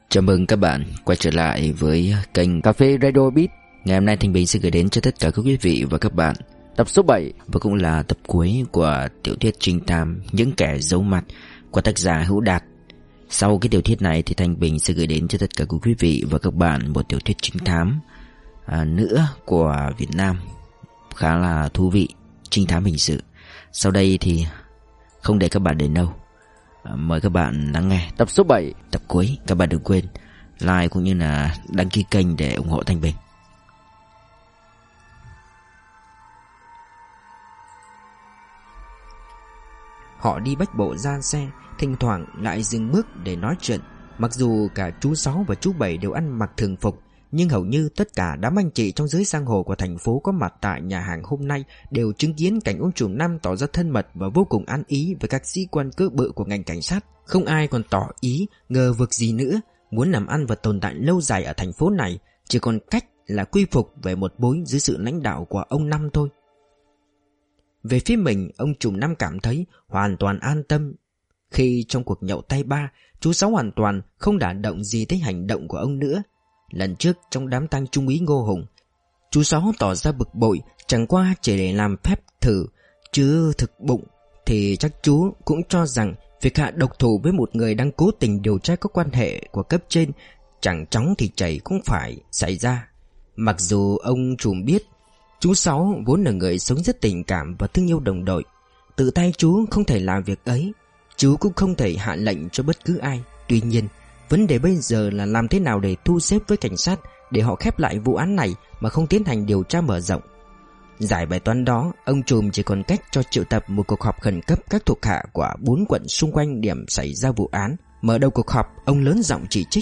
Chào mừng các bạn quay trở lại với kênh Cà phê Radio Beat. Ngày hôm nay Thanh Bình sẽ gửi đến cho tất cả các quý vị và các bạn tập số 7 và cũng là tập cuối của tiểu thuyết trinh thám Những Kẻ Giấu Mặt của tác giả Hữu Đạt. Sau cái tiểu thuyết này thì Thanh Bình sẽ gửi đến cho tất cả các quý vị và các bạn một tiểu thuyết trinh thám nữa của Việt Nam khá là thú vị, trinh thám hình sự. Sau đây thì không để các bạn đợi lâu, mời các bạn lắng nghe tập số 7, tập cuối. Các bạn đừng quên like cũng như là đăng ký kênh để ủng hộ Thanh Bình. Họ đi bách bộ ra xe, thỉnh thoảng lại dừng bước để nói chuyện. Mặc dù cả chú Sáu và chú Bảy đều ăn mặc thường phục, nhưng hầu như tất cả đám anh chị trong giới giang hồ của thành phố có mặt tại nhà hàng hôm nay đều chứng kiến cảnh ông chủ Năm tỏ ra thân mật và vô cùng ăn ý với các sĩ quan cơ bự của ngành cảnh sát. Không ai còn tỏ ý ngờ vực gì nữa. Muốn làm ăn và tồn tại lâu dài ở thành phố này chỉ còn cách là quy phục về một bối dưới sự lãnh đạo của ông Năm thôi. Về phía mình, ông trùm Năm cảm thấy hoàn toàn an tâm khi trong cuộc nhậu tay ba, chú Sáu hoàn toàn không đả động gì tới hành động của ông nữa. Lần trước trong đám tang trung úy Ngô Hùng, chú Sáu tỏ ra bực bội, chẳng qua chỉ để làm phép thử, chứ thực bụng thì chắc chú cũng cho rằng việc hạ độc thủ với một người đang cố tình điều tra các quan hệ của cấp trên chẳng chóng thì chảy cũng phải xảy ra. Mặc dù ông trùm biết chú Sáu vốn là người sống rất tình cảm và thương yêu đồng đội, tự tay chú không thể làm việc ấy, chú cũng không thể hạ lệnh cho bất cứ ai. Tuy nhiên, vấn đề bây giờ là làm thế nào để thu xếp với cảnh sát để họ khép lại vụ án này mà không tiến hành điều tra mở rộng. Giải bài toán đó, ông trùm chỉ còn cách cho triệu tập một cuộc họp khẩn cấp các thuộc hạ của 4 quận xung quanh điểm xảy ra vụ án. Mở đầu cuộc họp, ông lớn giọng chỉ trích: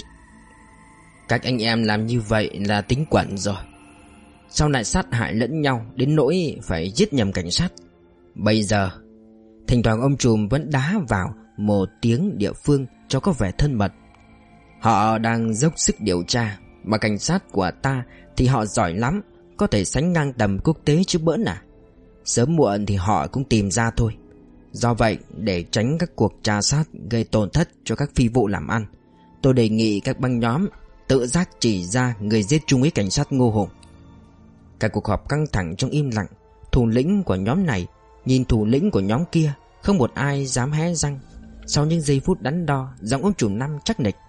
"Các anh em làm như vậy là tính quẩn rồi. Sao lại sát hại lẫn nhau đến nỗi phải giết nhầm cảnh sát? Bây giờ..." Thỉnh thoảng ông trùm vẫn đá vào một tiếng địa phương cho có vẻ thân mật: "Họ đang dốc sức điều tra, mà cảnh sát của ta thì họ giỏi lắm, có thể sánh ngang tầm quốc tế chứ bỡn à. Sớm muộn thì họ cũng tìm ra thôi. Do vậy, để tránh các cuộc tra sát gây tổn thất cho các phi vụ làm ăn, tôi đề nghị các băng nhóm tự giác chỉ ra người giết trung úy cảnh sát Ngô Hùng." Cả cuộc họp căng thẳng trong im lặng. Thủ lĩnh của nhóm này nhìn thủ lĩnh của nhóm kia, không một ai dám hé răng. Sau những giây phút đắn đo, giọng ông chủ Năm chắc nịch: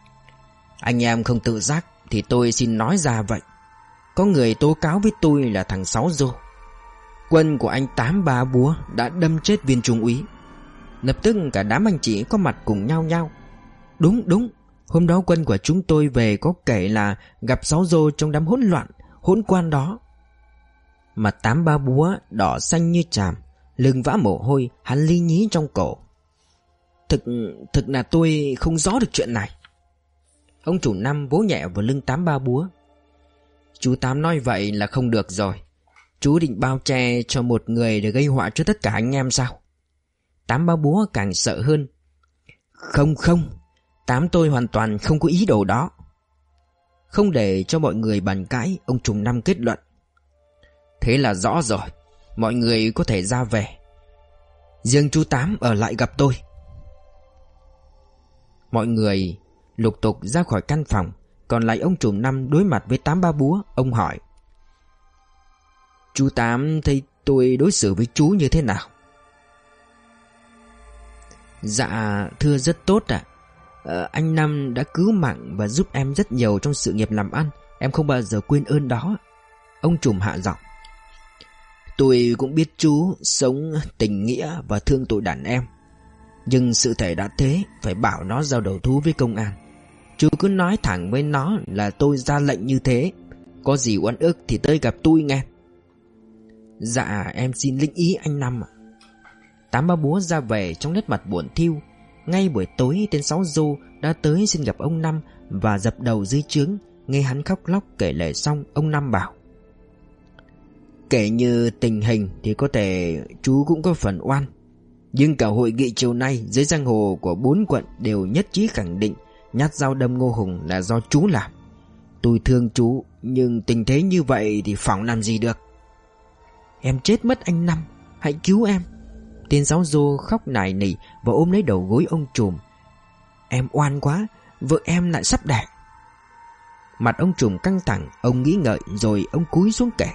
"Anh em không tự giác thì tôi xin nói ra vậy. Có người tố cáo với tôi là thằng Sáu Rô. Quân của anh Tám Ba Búa đã đâm chết viên trung úy." Lập tức cả đám anh chị có mặt cùng nhao nhao: Đúng, hôm đó quân của chúng tôi về có kể là gặp Sáu Rô trong đám hỗn loạn hỗn quan đó." Mặt Tám Ba Búa đỏ xanh như chàm, lưng vã mồ hôi, hắn lý nhí trong cổ: Thực là tôi không rõ được chuyện này." Ông chủ Năm vỗ nhẹ vào lưng Tám Ba Búa: "Chú Tám nói vậy là không được rồi. Chú định bao che cho một người để gây họa cho tất cả anh em sao?" Tám Ba Búa càng sợ hơn: Không, Tám tôi hoàn toàn không có ý đồ đó." Không để cho mọi người bàn cãi, ông trùm Năm kết luận: "Thế là rõ rồi, mọi người có thể ra về. Riêng chú Tám ở lại gặp tôi." Mọi người lục tục ra khỏi căn phòng, còn lại ông trùm Năm đối mặt với Tám Ba Búa. Ông hỏi: "Chú Tám thấy tôi đối xử với chú như thế nào?" "Dạ thưa rất tốt ạ. Anh Năm đã cứu mạng và giúp em rất nhiều trong sự nghiệp làm ăn, em không bao giờ quên ơn đó." Ông trùm hạ giọng: "Tôi cũng biết chú sống tình nghĩa và thương tội đàn em, nhưng sự thể đã thế, phải bảo nó giao đầu thú với công an. Chú cứ nói thẳng với nó là tôi ra lệnh như thế. Có gì oan ức thì tới gặp tôi nghe." "Dạ em xin lĩnh ý anh Năm ạ." Tám Ba Búa ra về trong nét mặt buồn thiu. Ngay buổi tối, tên Sáu Rô đã tới xin gặp ông Năm và dập đầu dưới trướng. Nghe hắn khóc lóc kể lể xong, ông Năm bảo: "Kể như tình hình thì có thể chú cũng có phần oan, nhưng cả hội nghị chiều nay dưới giang hồ của 4 quận đều nhất trí khẳng định nhát dao đâm Ngô Hùng là do chú làm. Tôi thương chú, nhưng tình thế như vậy thì phỏng làm gì được." "Em chết mất anh Năm, hãy cứu em." Tên Sáu Rô khóc nài nỉ và ôm lấy đầu gối ông trùm: "Em oan quá, vợ em lại sắp đẻ. Mặt ông trùm căng thẳng, ông nghĩ ngợi rồi ông cúi xuống kể.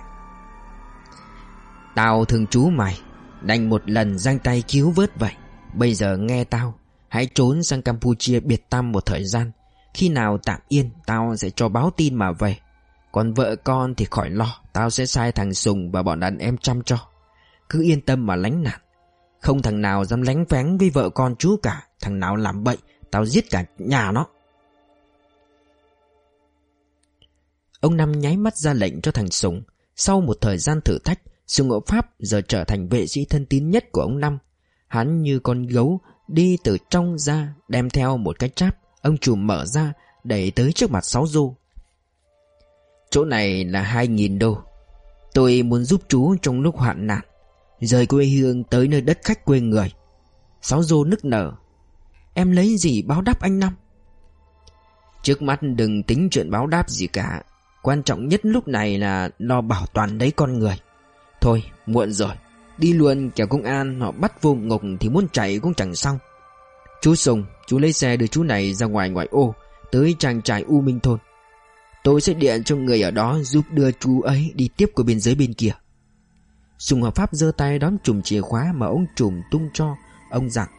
Tao thương chú mày, đành một lần giang tay cứu vớt vậy. Bây giờ nghe tao, hãy trốn sang Campuchia biệt tăm một thời gian. Khi nào tạm yên, tao sẽ cho báo tin mà về. Còn vợ con thì khỏi lo, tao sẽ sai thằng Sùng và bọn đàn em chăm cho. Cứ yên tâm mà lánh nạn. Không thằng nào dám lánh vén với vợ con chú cả. Thằng nào làm bậy, tao giết cả nhà nó. Ông Năm nháy mắt ra lệnh cho thằng Sùng. Sau một thời gian thử thách, Sùng ở Pháp giờ trở thành vệ sĩ thân tín nhất của ông Năm. Hắn như con gấu đi từ trong ra, đem theo một cái tráp. Ông trùm mở ra, đẩy tới trước mặt Sáu Dô. Chỗ này là 2.000 đô. Tôi muốn giúp chú trong lúc hoạn nạn, rời quê hương tới nơi đất khách quê người. Sáu Dô nức nở. Em lấy gì báo đáp anh Năm? Trước mắt đừng tính chuyện báo đáp gì cả. Quan trọng nhất lúc này là lo bảo toàn đấy con người. Thôi muộn rồi, đi luôn kẻo công an họ bắt vô ngục thì muốn chạy cũng chẳng xong. Chú Sùng, chú lấy xe đưa chú này ra ngoài ngoại ô, tới trang trại U Minh thôn. Tôi sẽ điện cho người ở đó giúp đưa chú ấy đi tiếp qua biên giới bên kia. Sùng hợp pháp giơ tay đón chùm chìa khóa mà ông trùm tung cho. Ông dặn: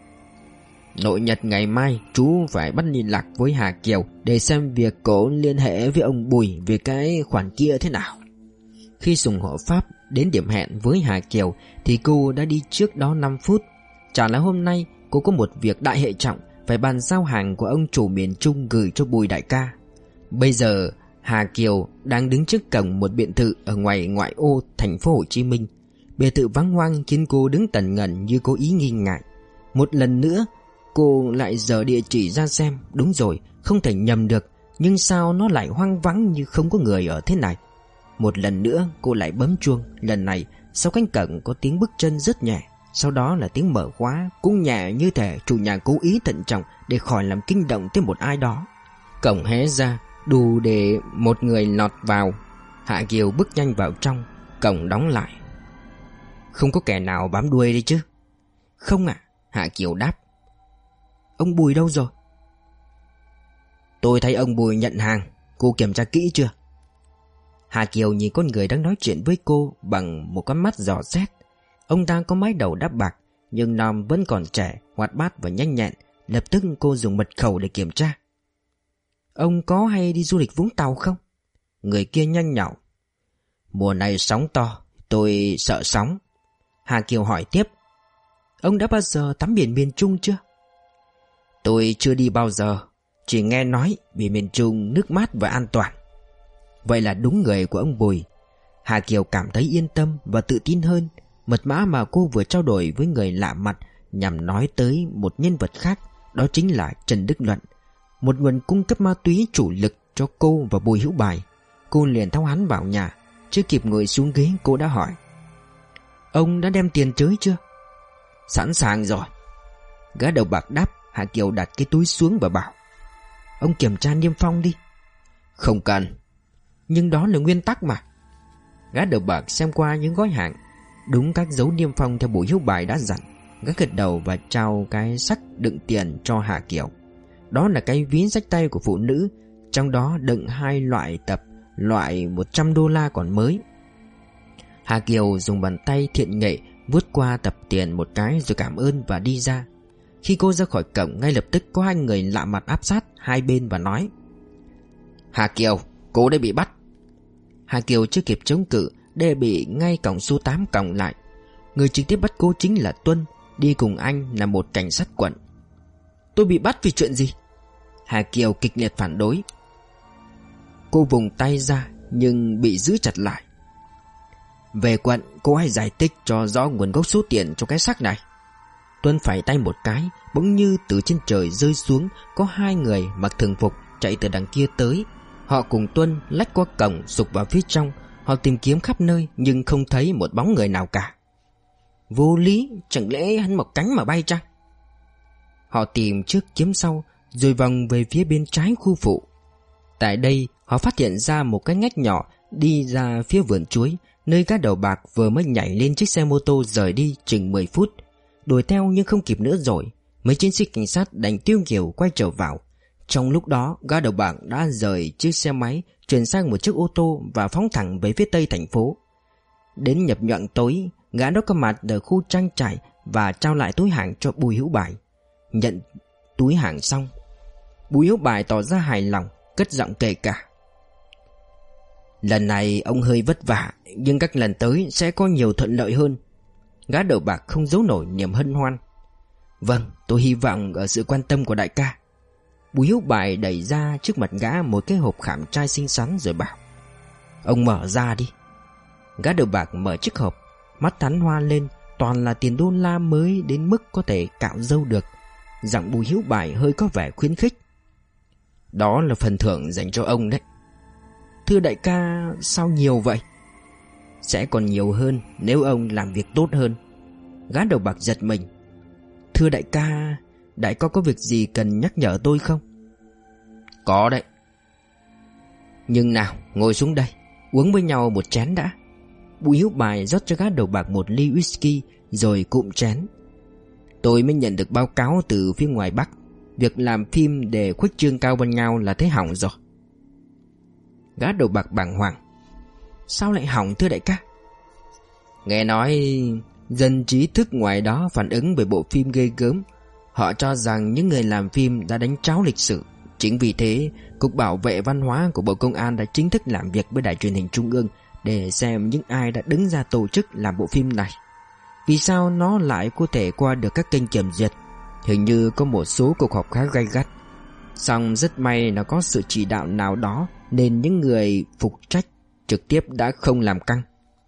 Nội nhật ngày mai chú phải bắt liên lạc với Hà Kiều để xem việc cổ liên hệ với ông Bùi về cái khoản kia thế nào. Khi Sùng hộ pháp đến điểm hẹn với Hà Kiều thì cô đã đi trước đó 5 phút. Chả là hôm nay cô có một việc đại hệ trọng, phải bàn giao hàng của ông chủ miền Trung gửi cho Bùi đại ca. Bây giờ Hà Kiều đang đứng trước cổng một biệt thự ở ngoài ngoại ô thành phố Hồ Chí Minh. Biệt thự vắng hoang khiến cô đứng tần ngần như có ý nghi ngại. Một lần nữa cô lại dở địa chỉ ra xem. Đúng rồi, không thể nhầm được. Nhưng sao nó lại hoang vắng như không có người ở thế này? Một lần nữa cô lại bấm chuông. Lần này sau cánh cổng có tiếng bước chân rất nhẹ. Sau đó là tiếng mở khóa, cũng nhẹ như thể chủ nhà cố ý thận trọng để khỏi làm kinh động tới một ai đó. Cổng hé ra đủ để một người lọt vào. Hạ Kiều bước nhanh vào trong. Cổng đóng lại. Không có kẻ nào bám đuôi đấy chứ? Không ạ, Hạ Kiều đáp. Ông Bùi đâu rồi? Tôi thấy ông Bùi nhận hàng. Cô kiểm tra kỹ chưa? Hà Kiều nhìn con người đang nói chuyện với cô bằng một con mắt dò xét. Ông ta có mái đầu đắp bạc, nhưng Nam vẫn còn trẻ, hoạt bát và nhanh nhẹn. Lập tức cô dùng mật khẩu để kiểm tra. Ông có hay đi du lịch Vũng Tàu không? Người kia nhanh nhảu. Mùa này sóng to, tôi sợ sóng. Hà Kiều hỏi tiếp. Ông đã bao giờ tắm biển miền Trung chưa? Tôi chưa đi bao giờ, chỉ nghe nói biển miền Trung nước mát và an toàn. Vậy là đúng người của ông Bùi. Hà Kiều cảm thấy yên tâm và tự tin hơn. Mật mã mà cô vừa trao đổi với người lạ mặt nhằm nói tới một nhân vật khác. Đó chính là Trần Đức Luận, một nguồn cung cấp ma túy chủ lực cho cô và Bùi Hữu Bài. Cô liền theo hắn vào nhà. Chưa kịp ngồi xuống ghế cô đã hỏi. Ông đã đem tiền tới chưa? Sẵn sàng rồi. Gã đầu bạc đáp. Hạ Kiều đặt cái túi xuống và bảo. Ông kiểm tra niêm phong đi. Không cần. Nhưng đó là nguyên tắc mà. Gã đầu bạc xem qua những gói hàng, đúng các dấu niêm phong theo Bùi Hữu Bài đã dặn. Gã gật đầu và trao cái xách đựng tiền cho Hạ Kiều. Đó là cái ví xách tay của phụ nữ, trong đó đựng 2 loại tập, loại 100 đô la còn mới. Hạ Kiều dùng bàn tay thiện nghệ vuốt qua tập tiền một cái rồi cảm ơn và đi ra. Khi cô ra khỏi cổng, ngay lập tức có 2 người lạ mặt áp sát hai bên và nói. Hà Kiều, cô đã bị bắt. Hà Kiều chưa kịp chống cự để bị ngay cổng số 8 còng lại. Người trực tiếp bắt cô chính là Tuân, đi cùng anh là một cảnh sát quận. Tôi bị bắt vì chuyện gì? Hà Kiều kịch liệt phản đối. Cô vùng tay ra nhưng bị giữ chặt lại. Về quận, cô hãy giải thích cho rõ nguồn gốc số tiền cho cái xác này. Tuân phẩy tay một cái, bỗng như từ trên trời rơi xuống có 2 người mặc thường phục chạy từ đằng kia tới. Họ cùng Tuân lách qua cổng sục vào phía trong. Họ tìm kiếm khắp nơi nhưng không thấy một bóng người nào cả. Vô lý, chẳng lẽ hắn mọc cánh mà bay chăng? Họ tìm trước kiếm sau, rồi vòng về phía bên trái khu phụ. Tại đây họ phát hiện ra một cái ngách nhỏ đi ra phía vườn chuối, nơi gã đầu bạc vừa mới nhảy lên chiếc xe mô tô rời đi chừng 10 phút. Đuổi theo nhưng không kịp nữa rồi. Mấy chiến sĩ cảnh sát đành tiêu nghỉu quay trở vào. Trong lúc đó, gã đầu bạc đã rời chiếc xe máy, chuyển sang một chiếc ô tô và phóng thẳng về phía tây thành phố. Đến nhập nhoạng tối, gã đã có mặt ở khu trang trại và trao lại túi hàng cho Bùi Hữu Bài. Nhận túi hàng xong, Bùi Hữu Bài tỏ ra hài lòng, cất giọng kể cả: "Lần này ông hơi vất vả, nhưng các lần tới sẽ có nhiều thuận lợi hơn." Gã đầu bạc không giấu nổi niềm hân hoan. "Vâng, tôi hy vọng ở sự quan tâm của đại ca." Bùi Hữu Bài đẩy ra trước mặt gã một cái hộp khảm trai xinh xắn rồi bảo: "Ông mở ra đi." Gã đầu bạc mở chiếc hộp, mắt hắn hoa lên, toàn là tiền đô la mới đến mức có thể cạo râu được. Giọng Bùi Hữu Bài hơi có vẻ khuyến khích: "Đó là phần thưởng dành cho ông đấy." "Thưa đại ca, sao nhiều vậy?" "Sẽ còn nhiều hơn nếu ông làm việc tốt hơn." Gã đầu bạc giật mình. "Thưa đại ca, đại ca có việc gì cần nhắc nhở tôi không?" "Có đấy." "Nhưng nào, ngồi xuống đây, uống với nhau một chén đã." Bùi Hữu Bài rót cho gã đầu bạc một ly whisky rồi cụm chén. "Tôi mới nhận được báo cáo từ phía ngoài Bắc, việc làm phim để khuếch trương Cao Văn Ngao là thế hỏng rồi." Gã đầu bạc bàng hoàng: "Sao lại hỏng thưa đại ca?" "Nghe nói dân trí thức ngoài đó phản ứng về bộ phim ghê gớm. Họ cho rằng những người làm phim đã đánh tráo lịch sử. Chính vì thế, Cục Bảo vệ Văn hóa của Bộ Công an đã chính thức làm việc với Đài Truyền hình Trung ương để xem những ai đã đứng ra tổ chức làm bộ phim này. Vì sao nó lại có thể qua được các kênh kiểm duyệt? Hình như có một số cuộc họp khá gay gắt. Song rất may là có sự chỉ đạo nào đó nên những người phục trách trực tiếp đã không làm căng.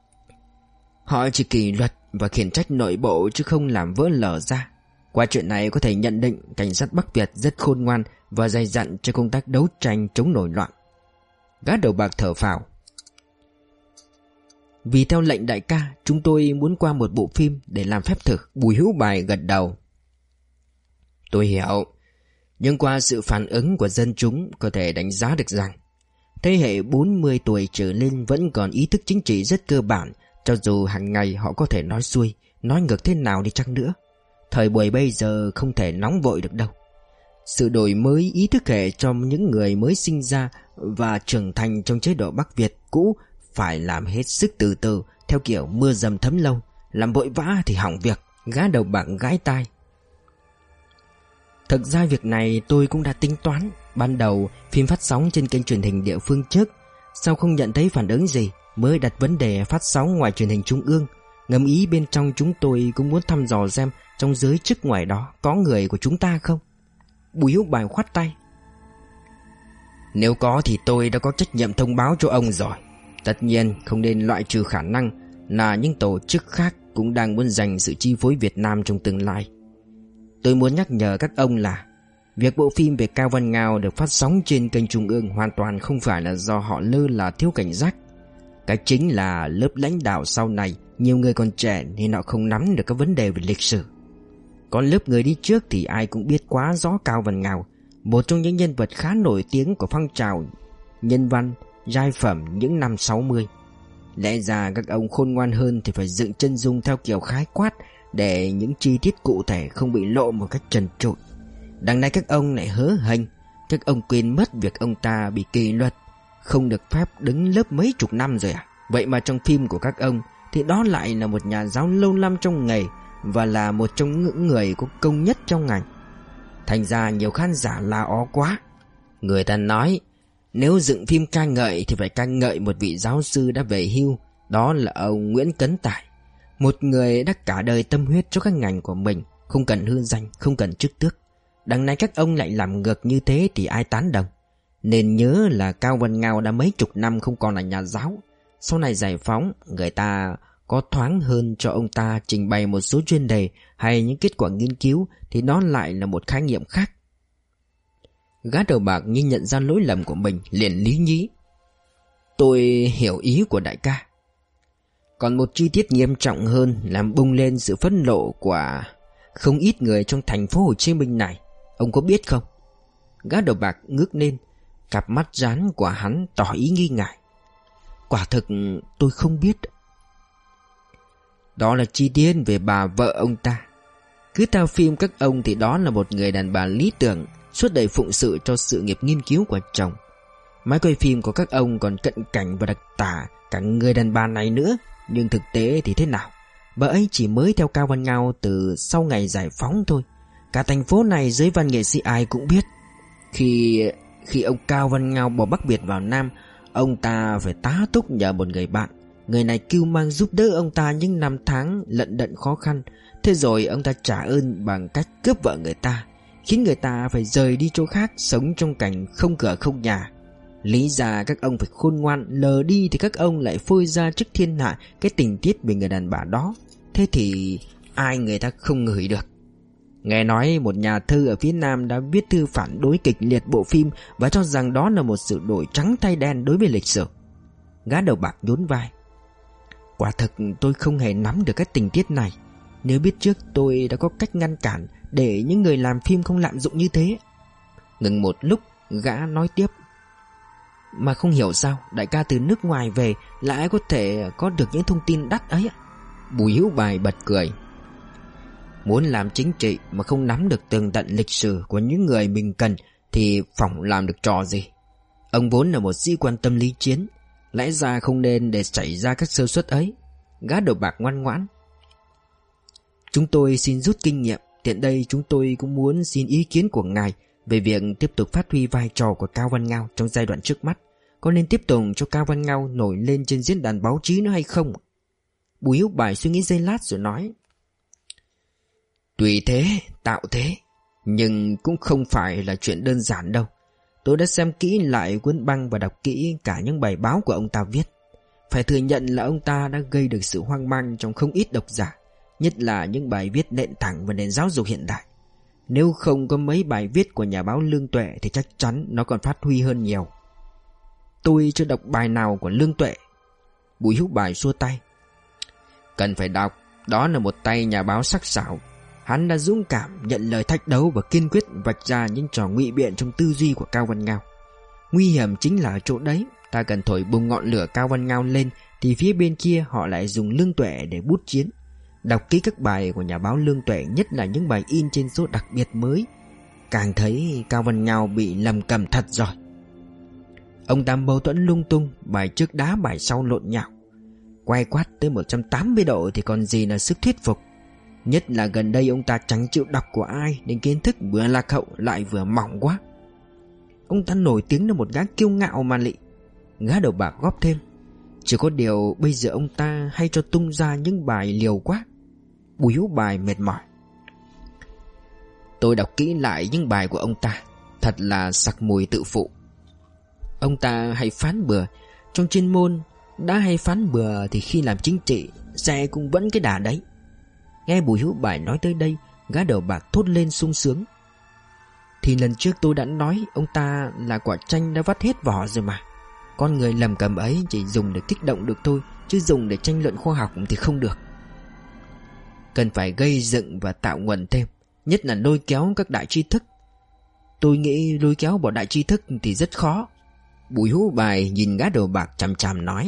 Họ chỉ kỷ luật và khiển trách nội bộ chứ không làm vỡ lở ra. Qua chuyện này có thể nhận định cảnh sát Bắc Việt rất khôn ngoan và dày dặn cho công tác đấu tranh chống nổi loạn." Gã đầu bạc thở phào: "Vì theo lệnh đại ca, chúng tôi muốn qua một bộ phim để làm phép thử." Bùi Hữu Bài gật đầu: "Tôi hiểu, nhưng qua sự phản ứng của dân chúng có thể đánh giá được rằng thế hệ 40 tuổi trở lên vẫn còn ý thức chính trị rất cơ bản, cho dù hàng ngày họ có thể nói xuôi, nói ngược thế nào đi chăng nữa. Thời buổi bây giờ không thể nóng vội được đâu. Sự đổi mới ý thức hệ cho những người mới sinh ra và trưởng thành trong chế độ Bắc Việt cũ phải làm hết sức từ từ, theo kiểu mưa dầm thấm lâu, làm vội vã thì hỏng việc." Gã đầu bạc gãi tai: "Thực ra việc này tôi cũng đã tính toán. Ban đầu phim phát sóng trên kênh truyền hình địa phương trước, sau không nhận thấy phản ứng gì mới đặt vấn đề phát sóng ngoài truyền hình trung ương. Ngầm ý bên trong chúng tôi cũng muốn thăm dò xem trong giới chức ngoài đó có người của chúng ta không." Bùi Hữu Bài khoát tay: "Nếu có thì tôi đã có trách nhiệm thông báo cho ông rồi. Tất nhiên không nên loại trừ khả năng là những tổ chức khác cũng đang muốn giành sự chi phối Việt Nam trong tương lai. Tôi muốn nhắc nhở các ông là việc bộ phim về Cao Văn Ngao được phát sóng trên kênh trung ương hoàn toàn không phải là do họ lơ là thiếu cảnh giác. Cái chính là lớp lãnh đạo sau này nhiều người còn trẻ nên họ không nắm được các vấn đề về lịch sử. Còn lớp người đi trước thì ai cũng biết quá rõ Cao Văn Ngao, một trong những nhân vật khá nổi tiếng của phong trào nhân văn giai phẩm những năm 60. Lẽ ra các ông khôn ngoan hơn thì phải dựng chân dung theo kiểu khái quát để những chi tiết cụ thể không bị lộ một cách trần trụi. Đằng này các ông lại hớ hênh, các ông quên mất việc ông ta bị kỷ luật, không được phép đứng lớp mấy chục năm rồi à? Vậy mà trong phim của các ông thì đó lại là một nhà giáo lâu năm trong nghề và là một trong những người có công nhất trong ngành. Thành ra nhiều khán giả la ó quá. Người ta nói nếu dựng phim ca ngợi thì phải ca ngợi một vị giáo sư đã về hưu, đó là ông Nguyễn Cấn Tải, một người đã cả đời tâm huyết cho các ngành của mình, không cần hư danh, không cần chức tước. Đằng này các ông lại làm ngược như thế thì ai tán đồng. Nên nhớ là Cao Văn Ngao đã mấy chục năm không còn là nhà giáo. Sau này giải phóng, người ta có thoáng hơn cho ông ta trình bày một số chuyên đề hay những kết quả nghiên cứu thì đó lại là một khái niệm khác." Gã đầu bạc như nhận ra lỗi lầm của mình, liền lý nhí: "Tôi hiểu ý của đại ca. Còn một chi tiết nghiêm trọng hơn làm bùng lên sự phẫn nộ của không ít người trong thành phố Hồ Chí Minh này, ông có biết không?" Gã đầu bạc ngước lên, cặp mắt rán của hắn tỏ ý nghi ngại: "Quả thực tôi không biết." "Đó là chi tiết về bà vợ ông ta. Cứ theo phim các ông thì đó là một người đàn bà lý tưởng, suốt đời phụng sự cho sự nghiệp nghiên cứu của chồng. Máy quay phim của các ông còn cận cảnh và đặc tả cả người đàn bà này nữa. Nhưng thực tế thì thế nào? Bà ấy chỉ mới theo Cao Văn Ngao từ sau ngày giải phóng thôi. Cả thành phố này giới văn nghệ sĩ ai cũng biết. Khi ông Cao Văn Ngao bỏ Bắc Biệt vào Nam, ông ta phải tá túc nhờ một người bạn. Người này cưu mang giúp đỡ ông ta những năm tháng lận đận khó khăn. Thế rồi ông ta trả ơn bằng cách cướp vợ người ta, khiến người ta phải rời đi chỗ khác, sống trong cảnh không cửa không nhà. Lý ra các ông phải khôn ngoan, lờ đi thì các ông lại phơi ra trước thiên hạ cái tình tiết về người đàn bà đó. Thế thì ai người ta không ngửi được. Nghe nói một nhà thơ ở phía Nam đã viết thư phản đối kịch liệt bộ phim và cho rằng đó là một sự đổi trắng thay đen đối với lịch sử. Gã đầu bạc nhún vai. Quả thực tôi không hề nắm được cái tình tiết này. Nếu biết trước tôi đã có cách ngăn cản để những người làm phim không lạm dụng như thế. Ngừng một lúc, gã nói tiếp. Mà không hiểu sao đại ca từ nước ngoài về lại có thể có được những thông tin đắt ấy. Bùi Hữu Bài bật cười. Muốn làm chính trị mà không nắm được tường tận lịch sử của những người mình cần thì phỏng làm được trò gì. Ông vốn là một sĩ quan tâm lý chiến, lẽ ra không nên để xảy ra các sơ suất ấy. Gã đầu bạc ngoan ngoãn. Chúng tôi xin rút kinh nghiệm. Tiện đây chúng tôi cũng muốn xin ý kiến của ngài về việc tiếp tục phát huy vai trò của Cao Văn Ngao trong giai đoạn trước mắt. Có nên tiếp tục cho Cao Văn Ngao nổi lên trên diễn đàn báo chí nữa hay không? Bùi Hữu Bài suy nghĩ giây lát rồi nói. Tùy thế, tạo thế. Nhưng cũng không phải là chuyện đơn giản đâu. Tôi đã xem kỹ lại cuốn băng và đọc kỹ cả những bài báo của ông ta viết. Phải thừa nhận là ông ta đã gây được sự hoang mang trong không ít độc giả, nhất là những bài viết nện thẳng vào nền giáo dục hiện đại. Nếu không có mấy bài viết của nhà báo Lương Tuệ thì chắc chắn nó còn phát huy hơn nhiều. Tôi chưa đọc bài nào của Lương Tuệ. Bùi Hữu Bài xua tay. Cần phải đọc. Đó là một tay nhà báo sắc sảo. Hắn đã dũng cảm nhận lời thách đấu và kiên quyết vạch ra những trò ngụy biện trong tư duy của Cao Văn Ngao. Nguy hiểm chính là ở chỗ đấy. Ta cần thổi bùng ngọn lửa Cao Văn Ngao lên thì phía bên kia họ lại dùng Lương Tuệ để bút chiến. Đọc kỹ các bài của nhà báo Lương Tuệ, nhất là những bài in trên số đặc biệt mới, càng thấy Cao Văn Ngao bị lầm cầm thật rồi. Ông ta mâu thuẫn lung tung, bài trước đá bài sau lộn nhạo, quay quát tới 180 độ thì còn gì là sức thuyết phục. Nhất là gần đây ông ta chẳng chịu đọc của ai, nên kiến thức vừa lạc hậu lại vừa mỏng quá. Ông ta nổi tiếng là một gã kiêu ngạo mà lị. Gã đầu bạc góp thêm. Chỉ có điều bây giờ ông ta hay cho tung ra những bài liều quá. Bùi Hữu Bài mệt mỏi. Tôi đọc kỹ lại những bài của ông ta, thật là sặc mùi tự phụ. Ông ta hay phán bừa. Trong chuyên môn đã hay phán bừa thì khi làm chính trị sẽ cũng vẫn cái đà đấy. Nghe Bùi Hữu Bài nói tới đây, gã đầu bạc thốt lên sung sướng. Thì lần trước tôi đã nói ông ta là quả chanh đã vắt hết vỏ rồi mà. Con người lầm cầm ấy chỉ dùng để kích động được thôi, chứ dùng để tranh luận khoa học thì không được. Cần phải gây dựng và tạo nguồn thêm, nhất là lôi kéo các đại tri thức. Tôi nghĩ lôi kéo bọn đại tri thức thì rất khó. Bùi Hữu Bài nhìn gã đầu bạc chằm chằm nói.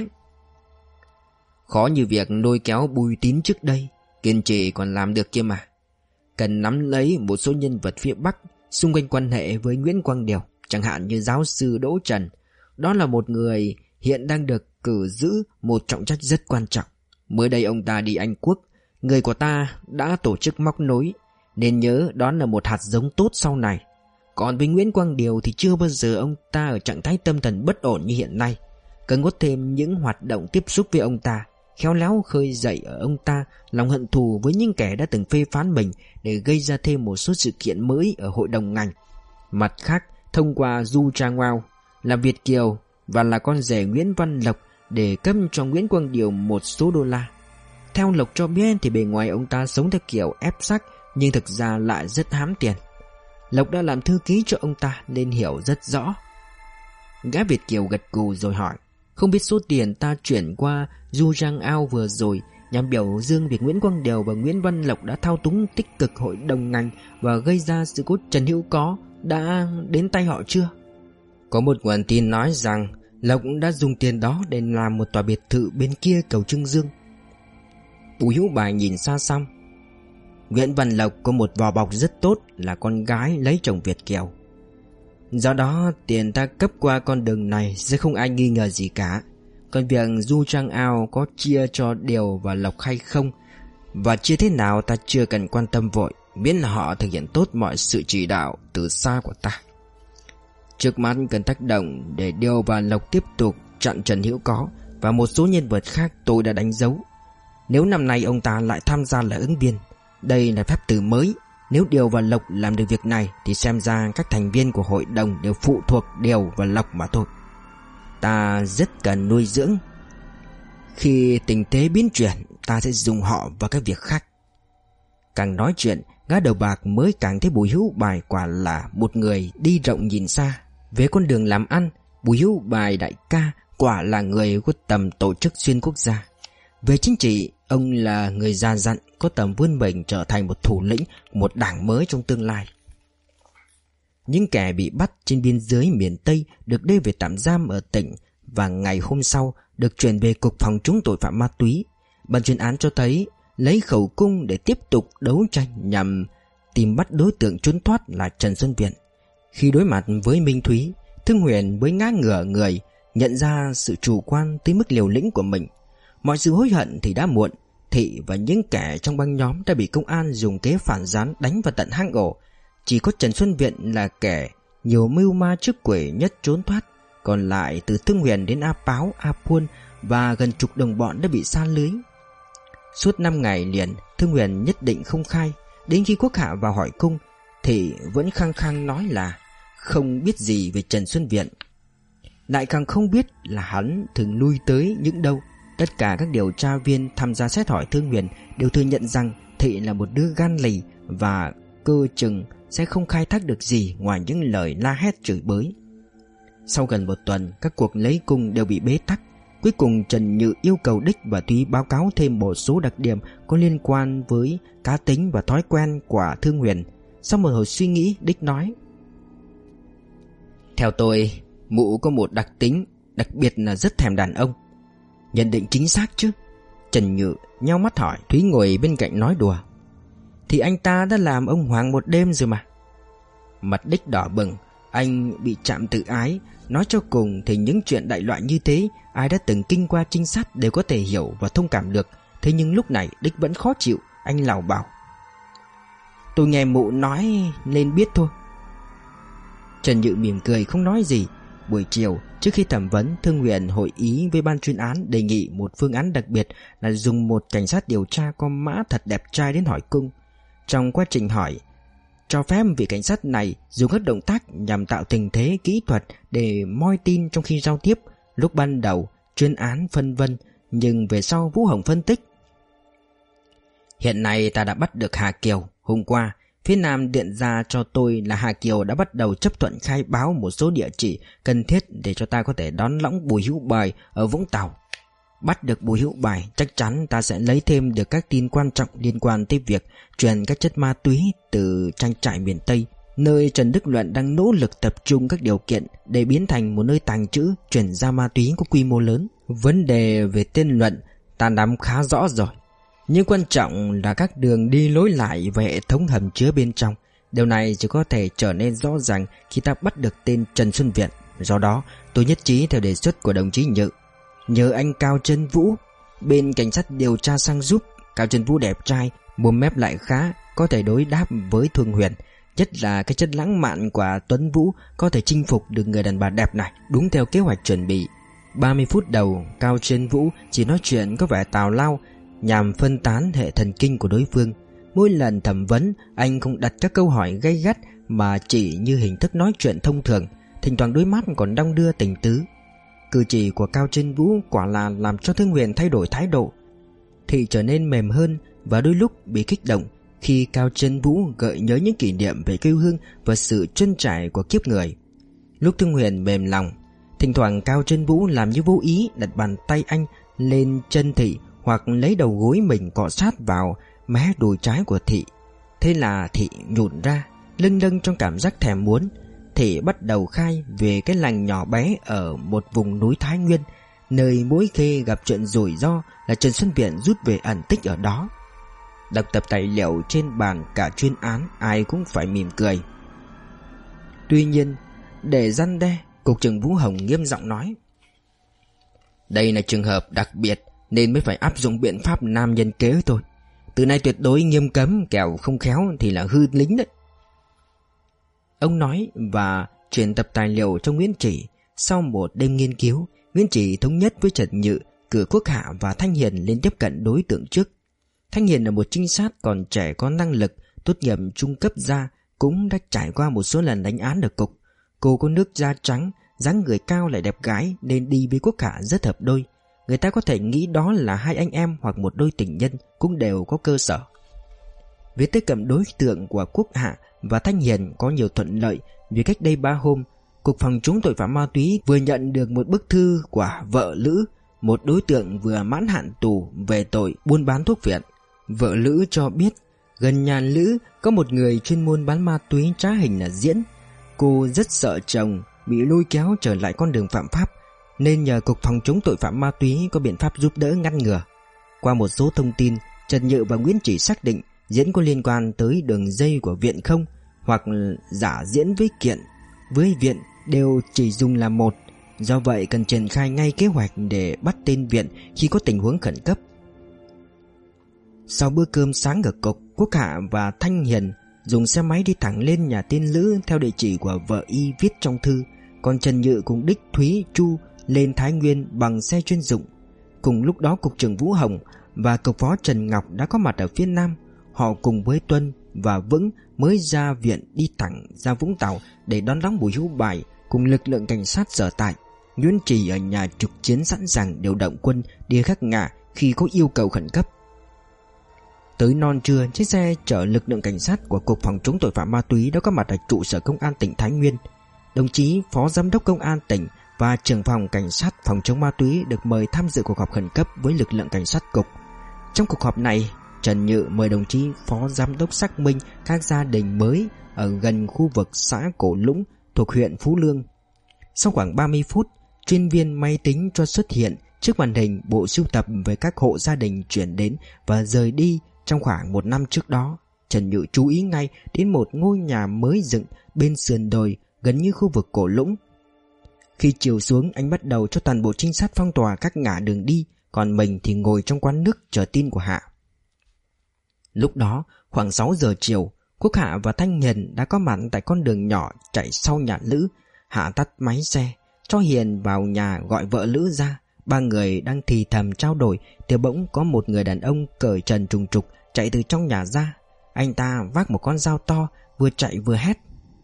Khó như việc lôi kéo Bùi Tín trước đây, kiên trì còn làm được kia mà. Cần nắm lấy một số nhân vật phía Bắc xung quanh quan hệ với Nguyễn Quang Điểu, chẳng hạn như giáo sư Đỗ Trần. Đó là một người hiện đang được cử giữ một trọng trách rất quan trọng. Mới đây ông ta đi Anh Quốc, người của ta đã tổ chức móc nối, nên nhớ đó là một hạt giống tốt sau này. Còn với Nguyễn Quang Điểu thì chưa bao giờ ông ta ở trạng thái tâm thần bất ổn như hiện nay. Cần có thêm những hoạt động tiếp xúc với ông ta, khéo léo khơi dậy ở ông ta lòng hận thù với những kẻ đã từng phê phán mình, để gây ra thêm một số sự kiện mới ở hội đồng ngành. Mặt khác, thông qua Du Trang Ngoao là Việt kiều và là con rể Nguyễn Văn Lộc để cấp cho Nguyễn Quang Điểu một số đô la. Theo Lộc cho biết thì bề ngoài ông ta sống theo kiểu ép sắc, nhưng thực ra lại rất hám tiền. Lộc đã làm thư ký cho ông ta nên hiểu rất rõ. Gã Việt kiều gật gù rồi hỏi, không biết số tiền ta chuyển qua Du Trang Ao vừa rồi nhằm biểu dương việc Nguyễn Quang Điểu và Nguyễn Văn Lộc đã thao túng tích cực hội đồng ngành và gây ra sự cố Trần Hữu Có đã đến tay họ chưa? Có một nguồn tin nói rằng Lộc đã dùng tiền đó để làm một tòa biệt thự bên kia cầu Trương Dương. Bùi Hữu Bài nhìn xa xăm. Nguyễn Văn Lộc có một vỏ bọc rất tốt là con gái lấy chồng Việt kiều. Do đó tiền ta cấp qua con đường này sẽ không ai nghi ngờ gì cả. Còn việc Du Trang Ao có chia cho Điều và Lộc hay không, và chia thế nào ta chưa cần quan tâm vội, miễn là họ thực hiện tốt mọi sự chỉ đạo từ xa của ta. Trước mắt cần tác động để Điều và Lộc tiếp tục chặn Trần Hữu Có và một số nhân vật khác tôi đã đánh dấu. Nếu năm nay ông ta lại tham gia là ứng viên, đây là phép từ mới. Nếu Điều và Lộc làm được việc này thì xem ra các thành viên của hội đồng đều phụ thuộc Điều và Lộc mà thôi. Ta rất cần nuôi dưỡng. Khi tình thế biến chuyển, ta sẽ dùng họ vào các việc khác. Càng nói chuyện, gã đầu bạc mới càng thấy Bùi Hữu Bài quả là một người đi rộng nhìn xa. Về con đường làm ăn, Bùi Hữu Bài đại ca quả là người có tầm tổ chức xuyên quốc gia. Về chính trị, ông là người già dặn, có tầm vươn mình trở thành một thủ lĩnh, một đảng mới trong tương lai. Những kẻ bị bắt trên biên giới miền Tây được đưa về tạm giam ở tỉnh và ngày hôm sau được chuyển về Cục Phòng chống tội phạm ma túy. Ban chuyên án cho thấy lấy khẩu cung để tiếp tục đấu tranh nhằm tìm bắt đối tượng trốn thoát là Trần Xuân Viện. Khi đối mặt với Minh Thúy, Thương Huyền mới ngã ngửa người, nhận ra sự chủ quan tới mức liều lĩnh của mình. Mọi sự hối hận thì đã muộn. Thị và những kẻ trong băng nhóm đã bị công an dùng kế phản gián đánh vào tận hang ổ. Chỉ có Trần Xuân Viện là kẻ nhiều mưu ma trước quỷ nhất trốn thoát. Còn lại từ Thương Huyền đến A Páo, A Puôn và gần chục đồng bọn đã bị sa lưới. Suốt 5 ngày liền, Thương Huyền nhất định không khai. Đến khi Quốc Hạ vào hỏi cung, Thị vẫn khăng khăng nói là không biết gì về Trần Xuân Viện. Lại càng không biết là hắn thường lui tới những đâu. Tất cả các điều tra viên tham gia xét hỏi Thương Huyền đều thừa nhận rằng Thị là một đứa gan lì và cơ chừng sẽ không khai thác được gì ngoài những lời la hét chửi bới. Sau gần một tuần, các cuộc lấy cung đều bị bế tắc. Cuối cùng Trần Nhự yêu cầu Đích và Thúy báo cáo thêm một số đặc điểm có liên quan với cá tính và thói quen của Thương Huyền. Sau một hồi suy nghĩ, Đích nói: theo tôi, mụ có một đặc tính, đặc biệt là rất thèm đàn ông. Nhận định chính xác chứ? Trần Nhự nheo mắt hỏi. Thúy ngồi bên cạnh nói đùa: thì anh ta đã làm ông Hoàng một đêm rồi mà. Mặt Đích đỏ bừng. Anh bị chạm tự ái. Nói cho cùng thì những chuyện đại loại như thế, ai đã từng kinh qua trinh sát đều có thể hiểu và thông cảm được. Thế nhưng lúc này Đích vẫn khó chịu. Anh lảo bảo: tôi nghe mụ nói nên biết thôi. Trần Nhự mỉm cười không nói gì. Buổi chiều trước khi thẩm vấn, Thương Huyền hội ý với ban chuyên án đề nghị một phương án đặc biệt là dùng một cảnh sát điều tra có mã thật đẹp trai đến hỏi cung. Trong quá trình hỏi, cho phép vị cảnh sát này dùng các động tác nhằm tạo tình thế kỹ thuật để moi tin trong khi giao tiếp. Lúc ban đầu chuyên án phân vân, nhưng về sau Vũ Hồng phân tích: hiện nay ta đã bắt được Hà Kiều. Hôm qua phía Nam điện ra cho tôi là Hà Kiều đã bắt đầu chấp thuận khai báo một số địa chỉ cần thiết để cho ta có thể đón lõng Bùi Hữu Bài ở Vũng Tàu. Bắt được Bùi Hữu Bài, chắc chắn ta sẽ lấy thêm được các tin quan trọng liên quan tới việc truyền các chất ma túy từ trang trại miền Tây, nơi Trần Đức Luận đang nỗ lực tập trung các điều kiện để biến thành một nơi tàng trữ, chuyển giao ma túy có quy mô lớn. Vấn đề về tên Luận ta nắm khá rõ rồi, nhưng quan trọng là các đường đi lối lại và hệ thống hầm chứa bên trong. Điều này chỉ có thể trở nên rõ ràng khi ta bắt được tên Trần Xuân Viện. Do đó tôi nhất trí theo đề xuất của đồng chí Nhự, nhờ anh Cao Trân Vũ bên cảnh sát điều tra sang giúp. Cao Trân Vũ đẹp trai, mồm mép lại khá, có thể đối đáp với Thương Huyền. Nhất là cái chất lãng mạn của Tuấn Vũ có thể chinh phục được người đàn bà đẹp này. Đúng theo kế hoạch chuẩn bị, 30 phút đầu Cao Trân Vũ chỉ nói chuyện có vẻ tào lao nhằm phân tán hệ thần kinh của đối phương. Mỗi lần thẩm vấn, anh không đặt các câu hỏi gay gắt mà chỉ như hình thức nói chuyện thông thường, thỉnh thoảng đôi mắt còn đong đưa tình tứ. Cử chỉ của Cao Trân Vũ quả là làm cho Thương Huyền thay đổi thái độ. Thị trở nên mềm hơn và đôi lúc bị kích động khi Cao Trân Vũ gợi nhớ những kỷ niệm về quê hương và sự trân trải của kiếp người. Lúc Thương Huyền mềm lòng, thỉnh thoảng Cao Trân Vũ làm như vô ý đặt bàn tay anh lên chân Thị, hoặc lấy đầu gối mình cọ sát vào mé đùi trái của Thị. Thế là Thị nhụn ra, lâng lâng trong cảm giác thèm muốn. Thị bắt đầu khai về cái làng nhỏ bé ở một vùng núi Thái Nguyên, nơi mỗi khi gặp chuyện rủi ro là Trần Xuân Viện rút về ẩn tích ở đó. Đọc tập tài liệu trên bàn cả chuyên án, ai cũng phải mỉm cười. Tuy nhiên Để răn đe, Cục trưởng Vũ Hồng nghiêm giọng nói: đây là trường hợp đặc biệt nên mới phải áp dụng biện pháp nam nhân kế thôi. Từ nay tuyệt đối nghiêm cấm, kẻo không khéo thì là hư lính đấy. Ông nói và chuyển tập tài liệu cho Nguyễn Chỉ. Sau một đêm nghiên cứu, Nguyễn Chỉ thống nhất với Trần Nhự cử Quốc Hạ và Thanh Hiền lên tiếp cận đối tượng trước. Thanh Hiền là một trinh sát còn trẻ, có năng lực, tốt nghiệp trung cấp ra, cũng đã trải qua một số lần đánh án ở cục. Cô có nước da trắng, dáng người cao lại đẹp gái nên đi với Quốc Hạ rất hợp đôi. Người ta có thể nghĩ đó là hai anh em hoặc một đôi tình nhân, cũng đều có cơ sở. Việc tiếp cận đối tượng của Quốc Hạ và Thanh Hiền có nhiều thuận lợi vì cách đây 3 hôm, Cục Phòng chống tội phạm ma túy vừa nhận được một bức thư của vợ Lữ, một đối tượng vừa mãn hạn tù về tội buôn bán thuốc viện. Vợ Lữ cho biết gần nhà Lữ có một người chuyên môn bán ma túy trá hình là Diễn. Cô rất sợ chồng bị lôi kéo trở lại con đường phạm pháp, nên nhờ Cục Phòng chống tội phạm ma túy có biện pháp giúp đỡ ngăn ngừa. Qua một số thông tin, Trần Nhự và Nguyễn Chỉ xác định Diễn có liên quan tới đường dây của Viện không, hoặc giả Diễn với Kiện với Viện đều chỉ dùng là một. Do vậy cần triển khai ngay kế hoạch để bắt tên Viện khi có tình huống khẩn cấp. Sau bữa cơm sáng ở cục, Quốc Hạ và Thanh Hiền dùng xe máy đi thẳng lên nhà tên Lữ theo địa chỉ của vợ y viết trong thư. Còn Trần Nhự cùng Đích, Thúy, Chu lên Thái Nguyên bằng xe chuyên dụng. Cùng lúc đó Cục trưởng Vũ Hồng và Cục phó Trần Ngọc đã có mặt ở phía Nam. Họ cùng với Tuân và Vững mới ra viện đi thẳng ra Vũng Tàu để đón đóng Bùi Hữu Bài cùng lực lượng cảnh sát sở tại. Nguyễn Trì ở nhà trực chiến sẵn sàng điều động quân đi khắc ngả khi có yêu cầu khẩn cấp. Tới non trưa, chiếc xe chở lực lượng cảnh sát của Cục Phòng chống tội phạm ma túy đã có mặt ở trụ sở công an tỉnh Thái Nguyên. Đồng chí Phó Giám đốc Công an tỉnh và trưởng phòng cảnh sát phòng chống ma túy được mời tham dự cuộc họp khẩn cấp với lực lượng cảnh sát cục. Trong cuộc họp này, Trần Nhự mời đồng chí Phó Giám đốc xác minh các gia đình mới ở gần khu vực xã Cổ Lũng thuộc huyện Phú Lương. Sau khoảng 30 phút, chuyên viên máy tính cho xuất hiện trước màn hình bộ sưu tập về các hộ gia đình chuyển đến và rời đi trong khoảng 1 năm trước đó. Trần Nhự chú ý ngay đến một ngôi nhà mới dựng bên sườn đồi gần như khu vực Cổ Lũng. Khi chiều xuống, anh bắt đầu cho toàn bộ trinh sát phong tỏa các ngả đường đi, còn mình thì ngồi trong quán nước chờ tin của Hạ. Lúc đó khoảng 6 giờ chiều, Quốc Hạ và Thanh Hiền đã có mặt tại con đường nhỏ chạy sau nhà Lữ. Hạ tắt máy xe, cho Hiền vào nhà gọi vợ Lữ ra. Ba người đang thì thầm trao đổi thì bỗng có một người đàn ông cởi trần trùng trục chạy từ trong nhà ra. Anh ta vác một con dao to, vừa chạy vừa hét: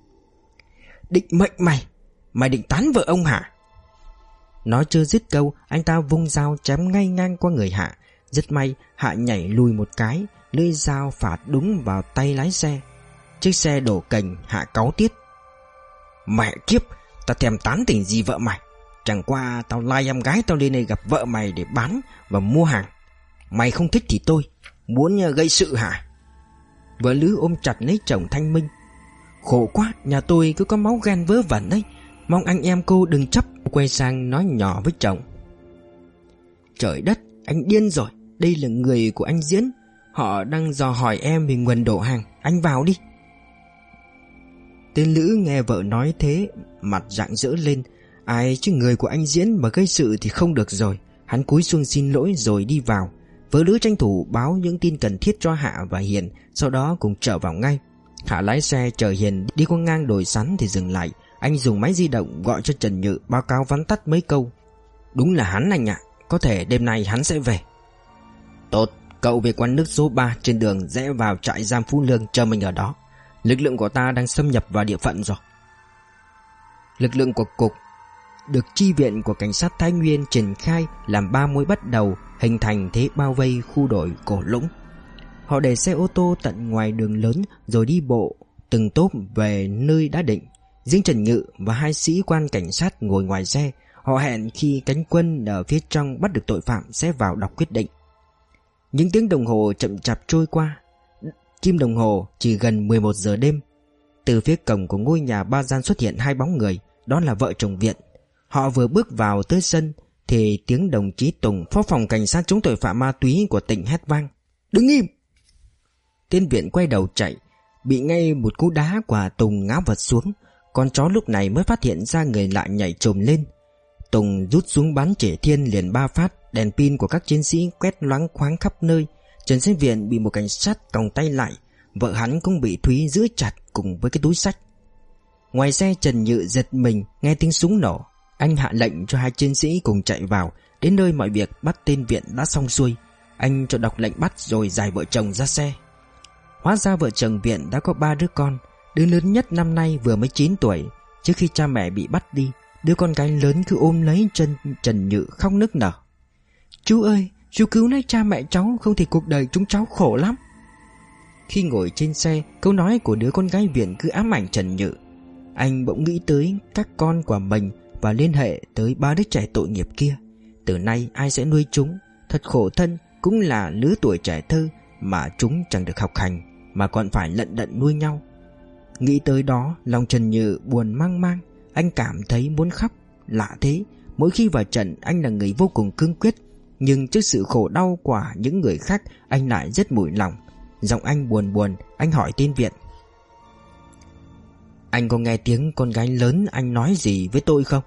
"Định mệnh mày! Mày định tán vợ ông hả?" Nói chưa dứt câu, anh ta vung dao chém ngay ngang qua người Hạ. Rất may Hạ nhảy lùi một cái, lưỡi dao phạt đúng vào tay lái xe. Chiếc xe đổ cành. Hạ cáu tiết: "Mẹ kiếp, tao thèm tán tỉnh gì vợ mày. Chẳng qua tao lai em gái tao lên đây gặp vợ mày để bán và mua hàng. Mày không thích thì tôi muốn gây sự hả?" Vợ Lữ ôm chặt lấy chồng thanh minh: "Khổ quá, nhà tôi cứ có máu ghen vớ vẩn đấy. Mong anh em cô đừng chấp." Quay sang nói nhỏ với chồng: "Trời đất, anh điên rồi. Đây là người của anh Diễn. Họ đang dò hỏi em vì nguồn đổ hàng. Anh vào đi." Tên Lữ nghe vợ nói thế, mặt rạng rỡ lên. Ai chứ người của anh Diễn mà gây sự thì không được rồi. Hắn cúi xuống xin lỗi rồi đi vào. Vợ Lữ tranh thủ báo những tin cần thiết cho Hạ và Hiền, sau đó cùng trở vào ngay. Hạ lái xe chờ Hiền đi qua ngang đồi sắn thì dừng lại. Anh dùng máy di động gọi cho Trần Nhự báo cáo vắn tắt mấy câu. "Đúng là hắn anh ạ. Có thể đêm nay hắn sẽ về." "Tốt, cậu về quán nước số 3 trên đường rẽ vào trại giam Phú Lương chờ mình ở đó. Lực lượng của ta đang xâm nhập vào địa phận rồi." Lực lượng của cục được chi viện của cảnh sát Thái Nguyên triển khai làm 3 mũi bắt đầu hình thành thế bao vây khu đồi Cổ Lũng. Họ để xe ô tô tận ngoài đường lớn rồi đi bộ từng tốp về nơi đã định. Riêng Trần Nhự và 2 sĩ quan cảnh sát ngồi ngoài xe. Họ hẹn khi cánh quân ở phía trong bắt được tội phạm sẽ vào đọc quyết định. Những tiếng đồng hồ chậm chạp trôi qua. Kim đồng hồ chỉ gần 11 giờ đêm. Từ phía cổng của ngôi nhà 3 gian xuất hiện 2 bóng người. Đó là vợ chồng Viện. Họ vừa bước vào tới sân thì tiếng đồng chí Tùng, phó phòng cảnh sát chống tội phạm ma túy của tỉnh hét vang: "Đứng im!" Tên Viện quay đầu chạy, bị ngay một cú đá của Tùng ngã vật xuống. Con chó lúc này mới phát hiện ra người lạ nhảy chồm lên. Tùng rút súng bắn Chỉ Thiên liền 3 phát. Đèn pin của các chiến sĩ quét loáng khoáng khắp nơi. Trần Sinh Viện bị một cảnh sát còng tay lại. Vợ hắn cũng bị Thúy giữ chặt cùng với cái túi xách. Ngoài xe, Trần Nhự giật mình nghe tiếng súng nổ. Anh hạ lệnh cho 2 chiến sĩ cùng chạy vào. Đến nơi mọi việc bắt tên Viện đã xong xuôi. Anh cho đọc lệnh bắt rồi giải vợ chồng ra xe. Hóa ra vợ chồng Viện đã có 3 đứa con. Đứa lớn nhất năm nay vừa mới 9 tuổi. Trước khi cha mẹ bị bắt đi, đứa con gái lớn cứ ôm lấy chân Trần Nhự khóc nức nở. Chú ơi, chú cứu lấy cha mẹ cháu, không thì cuộc đời chúng cháu khổ lắm. Khi ngồi trên xe, câu nói của đứa con gái Viện cứ ám ảnh Trần Nhự. Anh bỗng nghĩ tới các con của mình và liên hệ tới 3 đứa trẻ tội nghiệp kia. Từ nay ai sẽ nuôi chúng? Thật khổ thân, cũng là lứa tuổi trẻ thơ mà chúng chẳng được học hành, mà còn phải lận đận nuôi nhau. Nghĩ tới đó, lòng Trần Nhự buồn mang mang. Anh cảm thấy muốn khóc. Lạ thế, mỗi khi vào trận anh là người vô cùng cương quyết, nhưng trước sự khổ đau của những người khác anh lại rất mủi lòng. Giọng anh buồn buồn. Anh hỏi tên Viện: Anh có nghe tiếng con gái lớn anh nói gì với tôi không?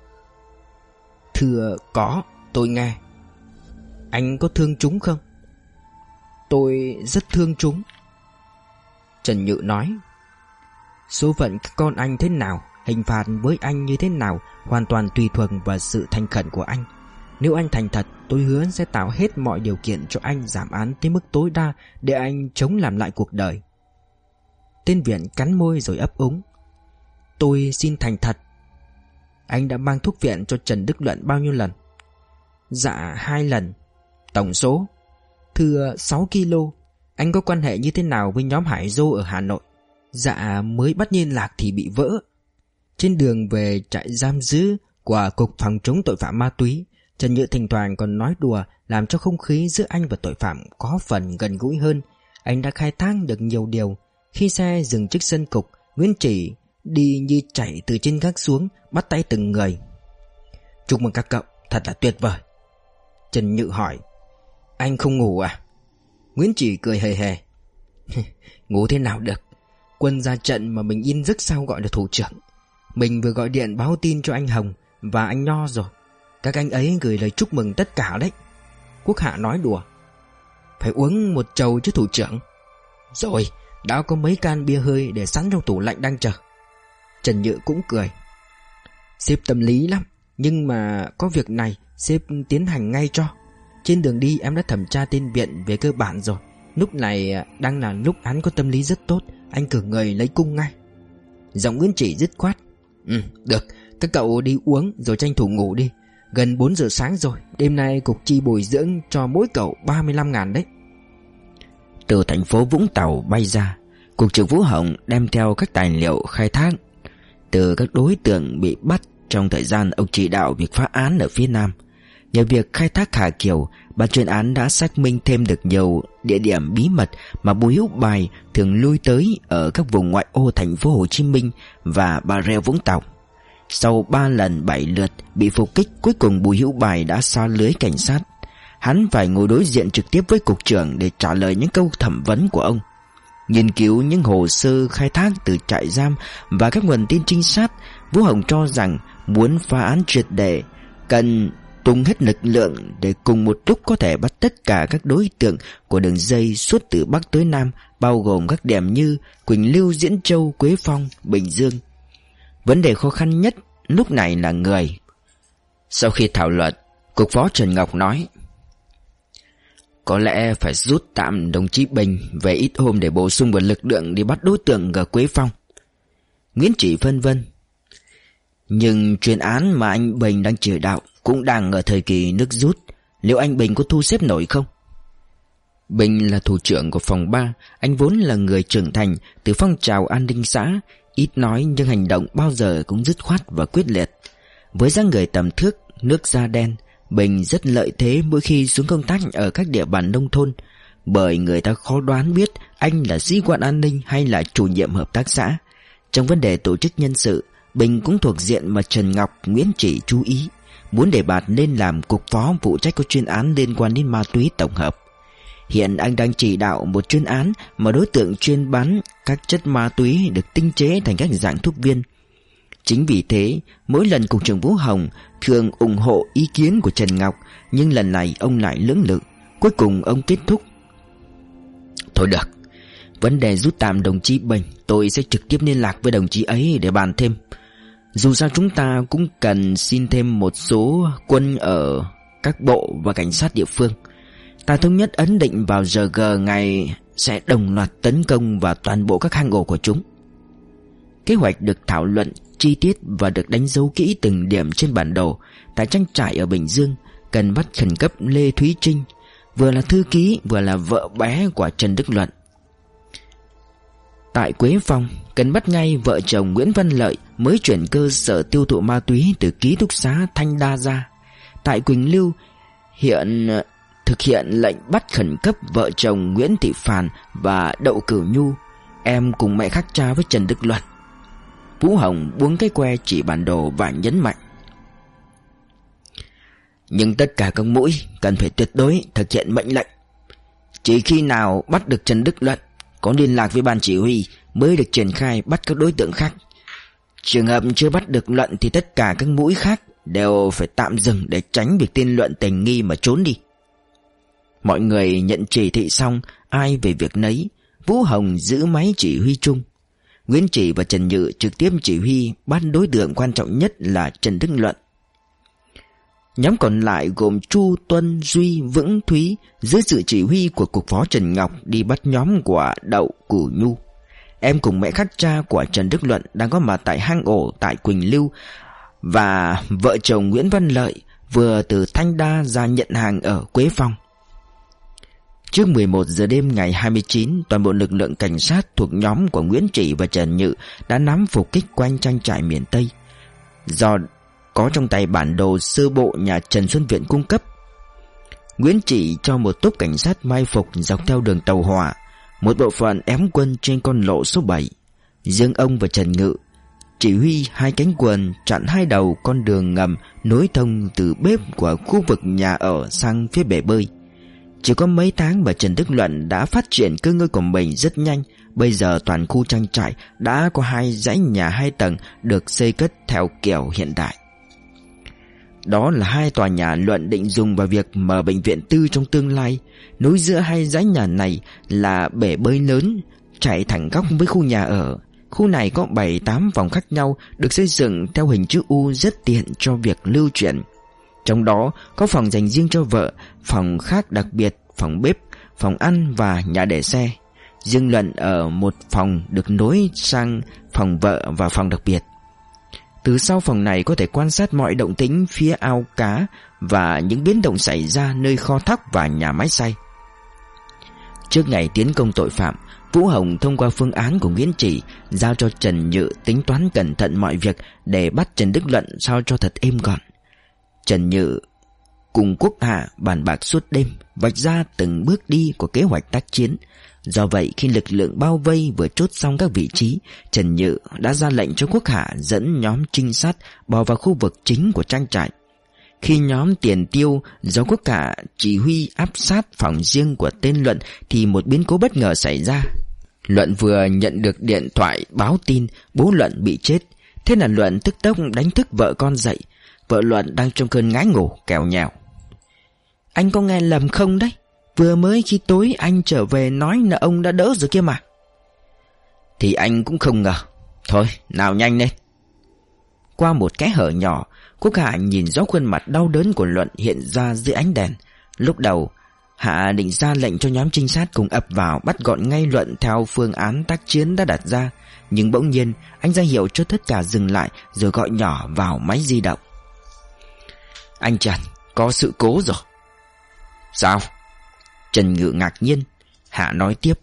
Thưa có, tôi nghe. Anh có thương chúng không? Tôi rất thương chúng. Trần Nhự nói: Số phận các con anh thế nào, hình phạt với anh như thế nào hoàn toàn tùy thuộc vào sự thành khẩn của anh. Nếu anh thành thật, tôi hứa sẽ tạo hết mọi điều kiện cho anh giảm án tới mức tối đa để anh chống làm lại cuộc đời. Tên Viện cắn môi rồi ấp úng: Tôi xin thành thật. Anh đã mang thuốc viện cho Trần Đức Luận bao nhiêu lần? Dạ 2 lần. Tổng số? Thưa 6 kg. Anh có quan hệ như thế nào với nhóm Hải Dô ở Hà Nội? Dạ mới bắt liên lạc thì bị vỡ. Trên đường về trại giam giữ của Cục Phòng chống tội phạm ma túy, Trần Nhự thỉnh thoảng còn nói đùa, làm cho không khí giữa anh và tội phạm có phần gần gũi hơn. Anh đã khai thác được nhiều điều. Khi xe dừng trước sân cục, Nguyễn Chỉ đi như chạy từ trên gác xuống, bắt tay từng người. Chúc mừng các cậu, thật là tuyệt vời. Trần Nhự hỏi: Anh không ngủ à? Nguyễn Chỉ cười hề hề: Ngủ thế nào được, quân ra trận mà mình yên giấc sao gọi là thủ trưởng. Mình vừa gọi điện báo tin cho anh Hồng và anh Nho rồi. Các anh ấy gửi lời chúc mừng tất cả đấy. Quốc Hạ nói đùa: Phải uống một chầu chứ thủ trưởng. Rồi, đã có mấy can bia hơi để sẵn trong tủ lạnh đang chờ. Trần Nhự cũng cười: Sếp tâm lý lắm, nhưng mà có việc này sếp tiến hành ngay cho. Trên đường đi em đã thẩm tra tên Viện về cơ bản rồi. Lúc này đang là lúc hắn có tâm lý rất tốt. Anh cử người lấy cung ngay. Giọng Nguyễn Chỉ dứt khoát: Được, các cậu đi uống rồi tranh thủ ngủ đi. Gần 4 giờ sáng rồi. Đêm nay cục chi bồi dưỡng cho mỗi cậu 35.000 đấy. Từ thành phố Vũng Tàu bay ra, Cục trưởng Vũ Hồng đem theo các tài liệu khai thác từ các đối tượng bị bắt trong thời gian ông chỉ đạo việc phá án ở phía Nam. Nhờ việc khai thác Hà Kiều, ban chuyên án đã xác minh thêm được nhiều địa điểm bí mật mà Bùi Hữu Bài thường lui tới ở các vùng ngoại ô thành phố Hồ Chí Minh và Bà Rịa Vũng Tàu. Sau 3 lần 7 lượt bị phục kích, cuối cùng Bùi Hữu Bài đã xa lưới cảnh sát. Hắn phải ngồi đối diện trực tiếp với cục trưởng để trả lời những câu thẩm vấn của ông. Nghiên cứu những hồ sơ khai thác từ trại giam và các nguồn tin trinh sát, Vũ Hồng cho rằng muốn phá án triệt để cần tung hết lực lượng để cùng một lúc có thể bắt tất cả các đối tượng của đường dây suốt từ Bắc tới Nam, bao gồm các điểm như Quỳnh Lưu, Diễn Châu, Quế Phong, Bình Dương. Vấn đề khó khăn nhất lúc này là người. Sau khi thảo luận, Cục Phó Trần Ngọc nói: Có lẽ phải rút tạm đồng chí Bình về ít hôm để bổ sung vào lực lượng đi bắt đối tượng ở Quế Phong. Nguyễn Chỉ phân vân: Nhưng chuyên án mà anh Bình đang chỉ đạo cũng đang ở thời kỳ nước rút, liệu anh Bình có thu xếp nổi không? Bình là thủ trưởng của phòng 3, anh vốn là người trưởng thành từ phong trào an ninh xã, ít nói nhưng hành động bao giờ cũng dứt khoát và quyết liệt. Với dáng người tầm thước, nước da đen, Bình rất lợi thế mỗi khi xuống công tác ở các địa bàn nông thôn, bởi người ta khó đoán biết anh là sĩ quan an ninh hay là chủ nhiệm hợp tác xã. Trong vấn đề tổ chức nhân sự, Bình cũng thuộc diện mà Trần Ngọc, Nguyễn Chỉ chú ý, muốn đề bạt nên làm cục phó phụ trách các chuyên án liên quan đến ma túy tổng hợp. Hiện anh đang chỉ đạo một chuyên án mà đối tượng chuyên bán các chất ma túy được tinh chế thành các dạng thuốc viên. Chính vì thế, mỗi lần cục trưởng Vũ Hồng thường ủng hộ ý kiến của Trần Ngọc, nhưng lần này ông lại lưỡng lự. Cuối cùng ông kết thúc: thôi được, vấn đề rút tạm đồng chí Bình tôi sẽ trực tiếp liên lạc với đồng chí ấy để bàn thêm. Dù sao chúng ta cũng cần xin thêm một số quân ở các bộ và cảnh sát địa phương. Ta thống nhất ấn định vào giờ G ngày sẽ đồng loạt tấn công vào toàn bộ các hang ổ của chúng. Kế hoạch được thảo luận chi tiết và được đánh dấu kỹ từng điểm trên bản đồ. Tại trang trại ở Bình Dương cần bắt khẩn cấp Lê Thúy Trinh, vừa là thư ký vừa là vợ bé của Trần Đức Luận. Tại Quế Phong cần bắt ngay vợ chồng Nguyễn Văn Lợi mới chuyển cơ sở tiêu thụ ma túy từ ký túc xá Thanh Đa ra. Tại Quỳnh Lưu hiện thực hiện lệnh bắt khẩn cấp vợ chồng Nguyễn Thị Phàn và Đậu Cửu Nhu, em cùng mẹ khác cha với Trần Đức Luận. Vũ Hồng buông cái que chỉ bản đồ và nhấn mạnh: nhưng tất cả các mũi cần phải tuyệt đối thực hiện mệnh lệnh. Chỉ khi nào bắt được Trần Đức Luận, có liên lạc với ban chỉ huy mới được triển khai bắt các đối tượng khác. Trường hợp chưa bắt được Luận thì tất cả các mũi khác đều phải tạm dừng để tránh việc tên Luận tình nghi mà trốn đi. Mọi người nhận chỉ thị xong, ai về việc nấy. Vũ Hồng giữ máy chỉ huy chung. Nguyễn Chỉ và Trần Nhự trực tiếp chỉ huy bắt đối tượng quan trọng nhất là Trần Đức Luận. Nhóm còn lại gồm Chu, Tuân, Duy, Vững, Thúy dưới sự chỉ huy của cục phó Trần Ngọc đi bắt nhóm của Đậu Cửu Nhu. Em cùng mẹ khác cha của Trần Đức Luận đang có mặt tại hang ổ tại Quỳnh Lưu, và vợ chồng Nguyễn Văn Lợi vừa từ Thanh Đa ra nhận hàng ở Quế Phong. Trước 11 giờ đêm ngày 29, toàn bộ lực lượng cảnh sát thuộc nhóm của Nguyễn Chỉ và Trần Nhự đã nắm phục kích quanh trang trại miền Tây. Do có trong tay bản đồ sơ bộ nhà Trần Xuân Viện cung cấp, Nguyễn Chỉ cho một tốp cảnh sát mai phục dọc theo đường tàu hỏa, một bộ phận ém quân trên con lộ số 7. Riêng ông và Trần Ngự chỉ huy hai cánh quân chặn hai đầu con đường ngầm nối thông từ bếp của khu vực nhà ở sang phía bể bơi. Chỉ có mấy tháng mà Trần Đức Luận đã phát triển cơ ngơi của mình rất nhanh. Bây giờ toàn khu trang trại đã có 2 dãy nhà 2 tầng được xây cất theo kiểu hiện đại. Đó là 2 tòa nhà Luận định dùng vào việc mở bệnh viện tư trong tương lai. Nối giữa 2 dãy nhà này là bể bơi lớn chạy thẳng góc với khu nhà ở. Khu này có 7-8 phòng khác nhau, được xây dựng theo hình chữ U rất tiện cho việc lưu chuyển. Trong đó có phòng dành riêng cho vợ, phòng khác đặc biệt, phòng bếp, phòng ăn và nhà để xe. Riêng Luận ở một phòng được nối sang phòng vợ và phòng đặc biệt. Từ sau phòng này có thể quan sát mọi động tĩnh phía ao cá và những biến động xảy ra nơi kho thóc và nhà máy xay. Trước ngày tiến công tội phạm, Vũ Hồng thông qua phương án của Nguyễn Chỉ giao cho Trần Nhự tính toán cẩn thận mọi việc để bắt Trần Đức Luận sao cho thật êm gọn. Trần Nhự cùng Quốc Hạ bàn bạc suốt đêm, vạch ra từng bước đi của kế hoạch tác chiến. Do vậy khi lực lượng bao vây vừa chốt xong các vị trí, Trần Nhự đã ra lệnh cho Quốc Hạ dẫn nhóm trinh sát bò vào khu vực chính của trang trại. Khi nhóm Tiền Tiêu do Quốc Hạ chỉ huy áp sát phòng riêng của tên Luận thì một biến cố bất ngờ xảy ra. Luận vừa nhận được điện thoại báo tin bố Luận bị chết. Thế là Luận tức tốc đánh thức vợ con dậy. Vợ Luận đang trong cơn ngái ngủ kèo nhèo: anh có nghe lầm không đấy? Vừa mới khi tối anh trở về nói là ông đã đỡ rồi kia mà. Thì anh cũng không ngờ. Thôi nào nhanh lên. Qua một cái hở nhỏ, Quốc Hạ nhìn rõ khuôn mặt đau đớn của Luận hiện ra dưới ánh đèn. Lúc đầu Hạ định ra lệnh cho nhóm trinh sát cùng ập vào bắt gọn ngay Luận theo phương án tác chiến đã đặt ra. Nhưng bỗng nhiên anh ra hiệu cho tất cả dừng lại rồi gọi nhỏ vào máy di động: anh Trần, có sự cố rồi. Sao? Trần Ngự ngạc nhiên. Hạ nói tiếp: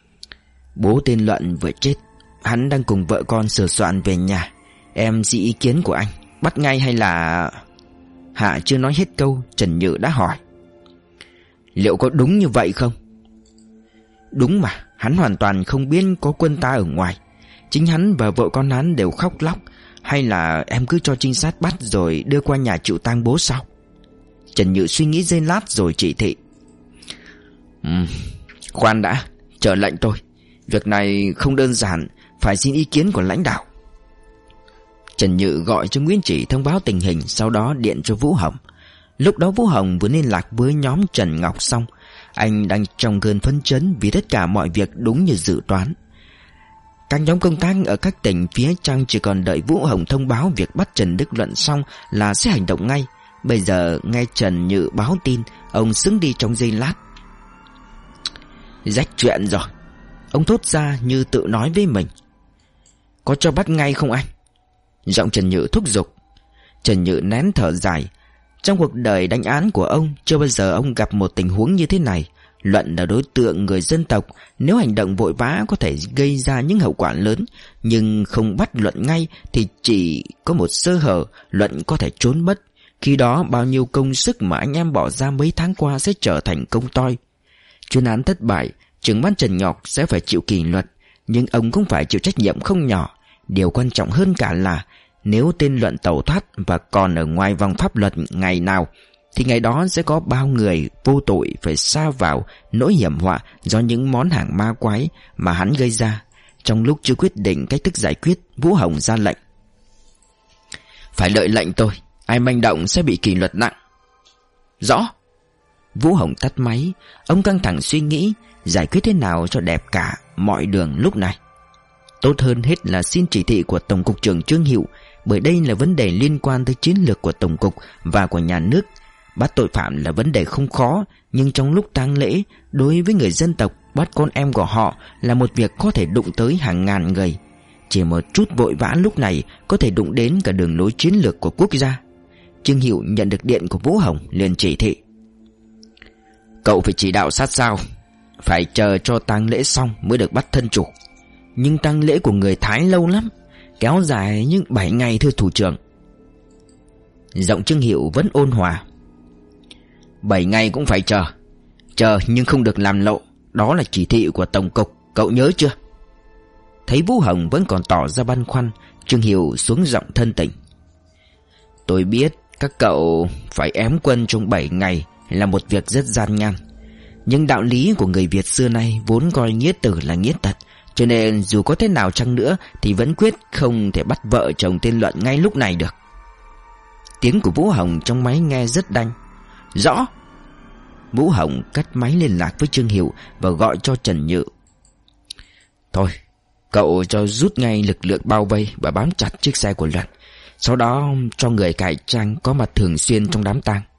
bố tên Luận vừa chết, hắn đang cùng vợ con sửa soạn về nhà. Em xin ý kiến của anh, bắt ngay hay là... Hạ chưa nói hết câu, Trần Nhự đã hỏi: liệu có đúng như vậy không? Đúng mà, hắn hoàn toàn không biết có quân ta ở ngoài. Chính hắn và vợ con hắn đều khóc lóc. Hay là em cứ cho trinh sát bắt rồi đưa qua nhà chịu tang bố sao? Trần Nhự suy nghĩ giây lát rồi chỉ thị: khoan đã, chờ lệnh tôi. Việc này không đơn giản, phải xin ý kiến của lãnh đạo. Trần Nhự gọi cho Nguyễn Chỉ thông báo tình hình, sau đó điện cho Vũ Hồng. Lúc đó Vũ Hồng vừa liên lạc với nhóm Trần Ngọc xong. Anh đang trong cơn phấn chấn vì tất cả mọi việc đúng như dự toán. Các nhóm công tác ở các tỉnh phía trong chỉ còn đợi Vũ Hồng thông báo việc bắt Trần Đức Luận xong là sẽ hành động ngay. Bây giờ nghe Trần Nhự báo tin, ông sững đi trong giây lát. Rách chuyện rồi, ông thốt ra như tự nói với mình. Có cho bắt ngay không anh? Giọng Trần Nhự thúc giục. Trần Nhự nén thở dài. Trong cuộc đời đánh án của ông, chưa bao giờ ông gặp một tình huống như thế này. Luận là đối tượng người dân tộc, nếu hành động vội vã có thể gây ra những hậu quả lớn, nhưng không bắt Luận ngay thì chỉ có một sơ hở, Luận có thể trốn mất. Khi đó bao nhiêu công sức mà anh em bỏ ra mấy tháng qua sẽ trở thành công toi. Chuyên án thất bại, trưởng ban Trần Ngọc sẽ phải chịu kỷ luật, nhưng ông cũng phải chịu trách nhiệm không nhỏ. Điều quan trọng hơn cả là nếu tên Luận tẩu thoát và còn ở ngoài vòng pháp luật ngày nào, thì ngày đó sẽ có bao người vô tội phải sa vào nỗi hiểm họa do những món hàng ma quái mà hắn gây ra. Trong lúc chưa quyết định cách thức giải quyết, Vũ Hồng ra lệnh. Phải đợi lệnh tôi, ai manh động sẽ bị kỷ luật nặng. Rõ. Vũ Hồng tắt máy. Ông căng thẳng suy nghĩ giải quyết thế nào cho đẹp cả mọi đường lúc này. Tốt hơn hết là xin chỉ thị của Tổng cục trưởng Trương Hiệu, bởi đây là vấn đề liên quan tới chiến lược của Tổng cục và của nhà nước. Bắt tội phạm là vấn đề không khó, nhưng trong lúc tang lễ, đối với người dân tộc, bắt con em của họ là một việc có thể đụng tới hàng ngàn người. Chỉ một chút vội vã lúc này có thể đụng đến cả đường lối chiến lược của quốc gia. Trương Hiệu nhận được điện của Vũ Hồng liền chỉ thị. Cậu phải chỉ đạo sát sao, phải chờ cho tang lễ xong mới được bắt thân chủ. Nhưng tang lễ của người Thái lâu lắm, kéo dài những 7 ngày thưa thủ trưởng. Giọng Trương Hiệu vẫn ôn hòa. 7 ngày cũng phải chờ. Chờ nhưng không được làm lộ. Đó là chỉ thị của Tổng cục, cậu nhớ chưa? Thấy Vũ Hồng vẫn còn tỏ ra băn khoăn, Trương Hiệu xuống giọng thân tình. Tôi biết các cậu phải ém quân trong 7 ngày là một việc rất gian nan, nhưng đạo lý của người Việt xưa nay vốn coi nghĩa tử là nghĩa tật, cho nên dù có thế nào chăng nữa thì vẫn quyết không thể bắt vợ chồng tên Luận ngay lúc này được. Tiếng của Vũ Hồng trong máy nghe rất đanh. Rõ. Vũ Hồng cắt máy liên lạc với Trương Hiệu và gọi cho Trần Nhự. Thôi, cậu cho rút ngay lực lượng bao vây và bám chặt chiếc xe của Luận. Sau đó cho người cải trang có mặt thường xuyên trong đám tang.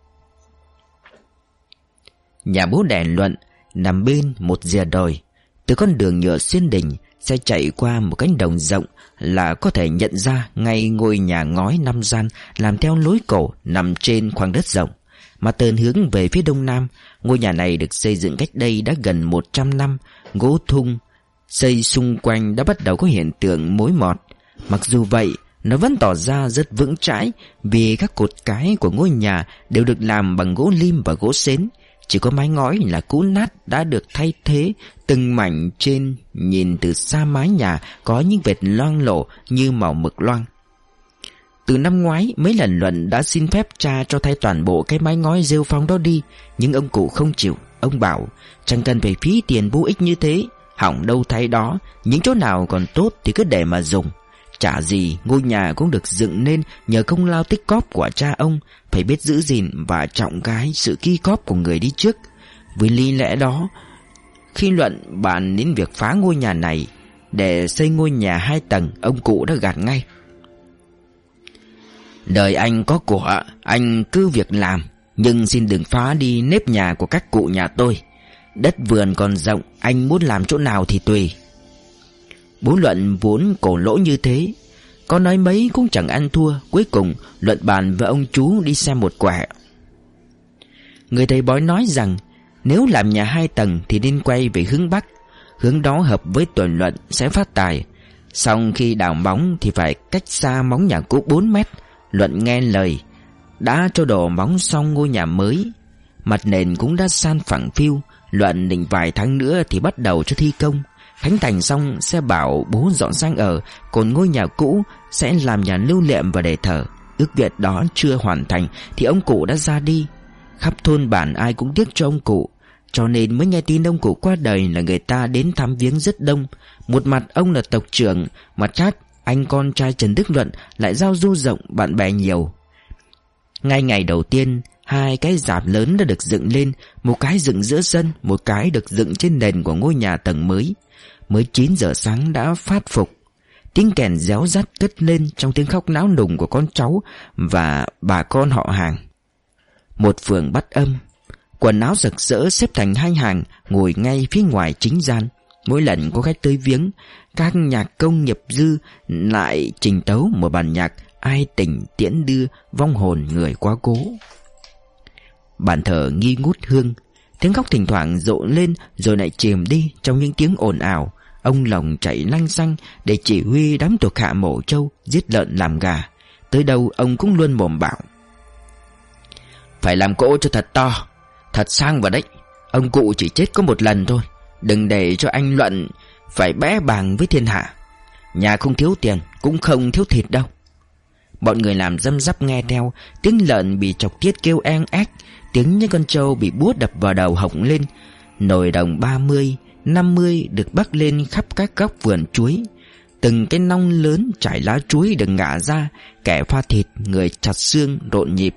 Nhà bố đẻ Luận nằm bên một rìa đồi. Từ con đường nhựa xuyên đình, xe chạy qua một cánh đồng rộng là có thể nhận ra ngay ngôi nhà ngói 5 gian làm theo lối cổ nằm trên khoáng đất rộng. Mà tờn hướng về phía đông nam, ngôi nhà này được xây dựng cách đây đã gần 100 năm, gỗ thung xây xung quanh đã bắt đầu có hiện tượng mối mọt. Mặc dù vậy, nó vẫn tỏ ra rất vững chãi vì các cột cái của ngôi nhà đều được làm bằng gỗ lim và gỗ sến. Chỉ có mái ngói là cũ nát đã được thay thế, từng mảnh trên nhìn từ xa mái nhà có những vệt loang lổ như màu mực loang. Từ năm ngoái mấy lần Luận đã xin phép cha cho thay toàn bộ cái mái ngói rêu phong đó đi, nhưng ông cụ không chịu. Ông bảo chẳng cần phải phí tiền vô ích như thế, hỏng đâu thay đó, những chỗ nào còn tốt thì cứ để mà dùng. Chả gì ngôi nhà cũng được dựng nên nhờ công lao tích cóp của cha ông, phải biết giữ gìn và trọng cái sự ki cóp của người đi trước. Vì lý lẽ đó, khi Luận bàn đến việc phá ngôi nhà này để xây ngôi nhà 2 tầng, ông cụ đã gạt ngay. Đời anh có của, anh cứ việc làm, nhưng xin đừng phá đi nếp nhà của các cụ nhà tôi. Đất vườn còn rộng, anh muốn làm chỗ nào thì tùy. Bố Luận vốn cổ lỗ như thế, có nói mấy cũng chẳng ăn thua. Cuối cùng Luận bàn với ông chú đi xem một quẻ. Người thầy bói nói rằng nếu làm nhà 2 tầng thì nên quay về hướng Bắc, hướng đó hợp với tuổi Luận sẽ phát tài. Xong khi đào móng thì phải cách xa móng nhà cũ 4 mét. Luận nghe lời, đã cho đổ móng xong ngôi nhà mới. Mặt nền cũng đã san phẳng phiu. Luận định vài tháng nữa thì bắt đầu cho thi công. Khánh thành xong sẽ bảo bố dọn sang ở, còn ngôi nhà cũ sẽ làm nhà lưu niệm và để thờ. Ước nguyện đó chưa hoàn thành thì ông cụ đã ra đi. Khắp thôn bản ai cũng tiếc cho ông cụ, cho nên mới nghe tin ông cụ qua đời là người ta đến thăm viếng rất đông. Một mặt ông là tộc trưởng, mặt khác anh con trai Trần Đức Luận lại giao du rộng, bạn bè nhiều. Ngay ngày đầu tiên, 2 cái rạp lớn đã được dựng lên, một cái dựng giữa sân, một cái được dựng trên nền của ngôi nhà tầng mới. Mới 9 giờ sáng đã phát phục. Tiếng kèn réo rắt cất lên trong tiếng khóc náo nùng của con cháu và bà con họ hàng. Một phường bắt âm, quần áo rực rỡ xếp thành 2 hàng, ngồi ngay phía ngoài chính gian. Mỗi lần có khách tới viếng, các nhạc công nghiệp dư lại trình tấu một bản nhạc ai tình tiễn đưa vong hồn người quá cố. Bàn thờ nghi ngút hương, tiếng khóc thỉnh thoảng rộ lên rồi lại chìm đi trong những tiếng ồn ào. Ông Lồng chạy lanh xanh để chỉ huy đám thuộc hạ mổ trâu, giết lợn làm gà. Tới đâu ông cũng luôn mồm bảo: phải làm cỗ cho thật to, thật sang vào đấy. Ông cụ chỉ chết có một lần thôi, đừng để cho anh Luận phải bé bàng với thiên hạ. Nhà không thiếu tiền, cũng không thiếu thịt đâu. Bọn người làm răm rắp nghe theo. Tiếng lợn bị chọc tiết kêu eng ếch, tiếng những con trâu bị búa đập vào đầu họng lên. Nồi đồng 30, 50 được bắc lên khắp các góc vườn chuối. Từng cái nong lớn trải lá chuối được ngả ra, kẻ pha thịt, người chặt xương rộn nhịp.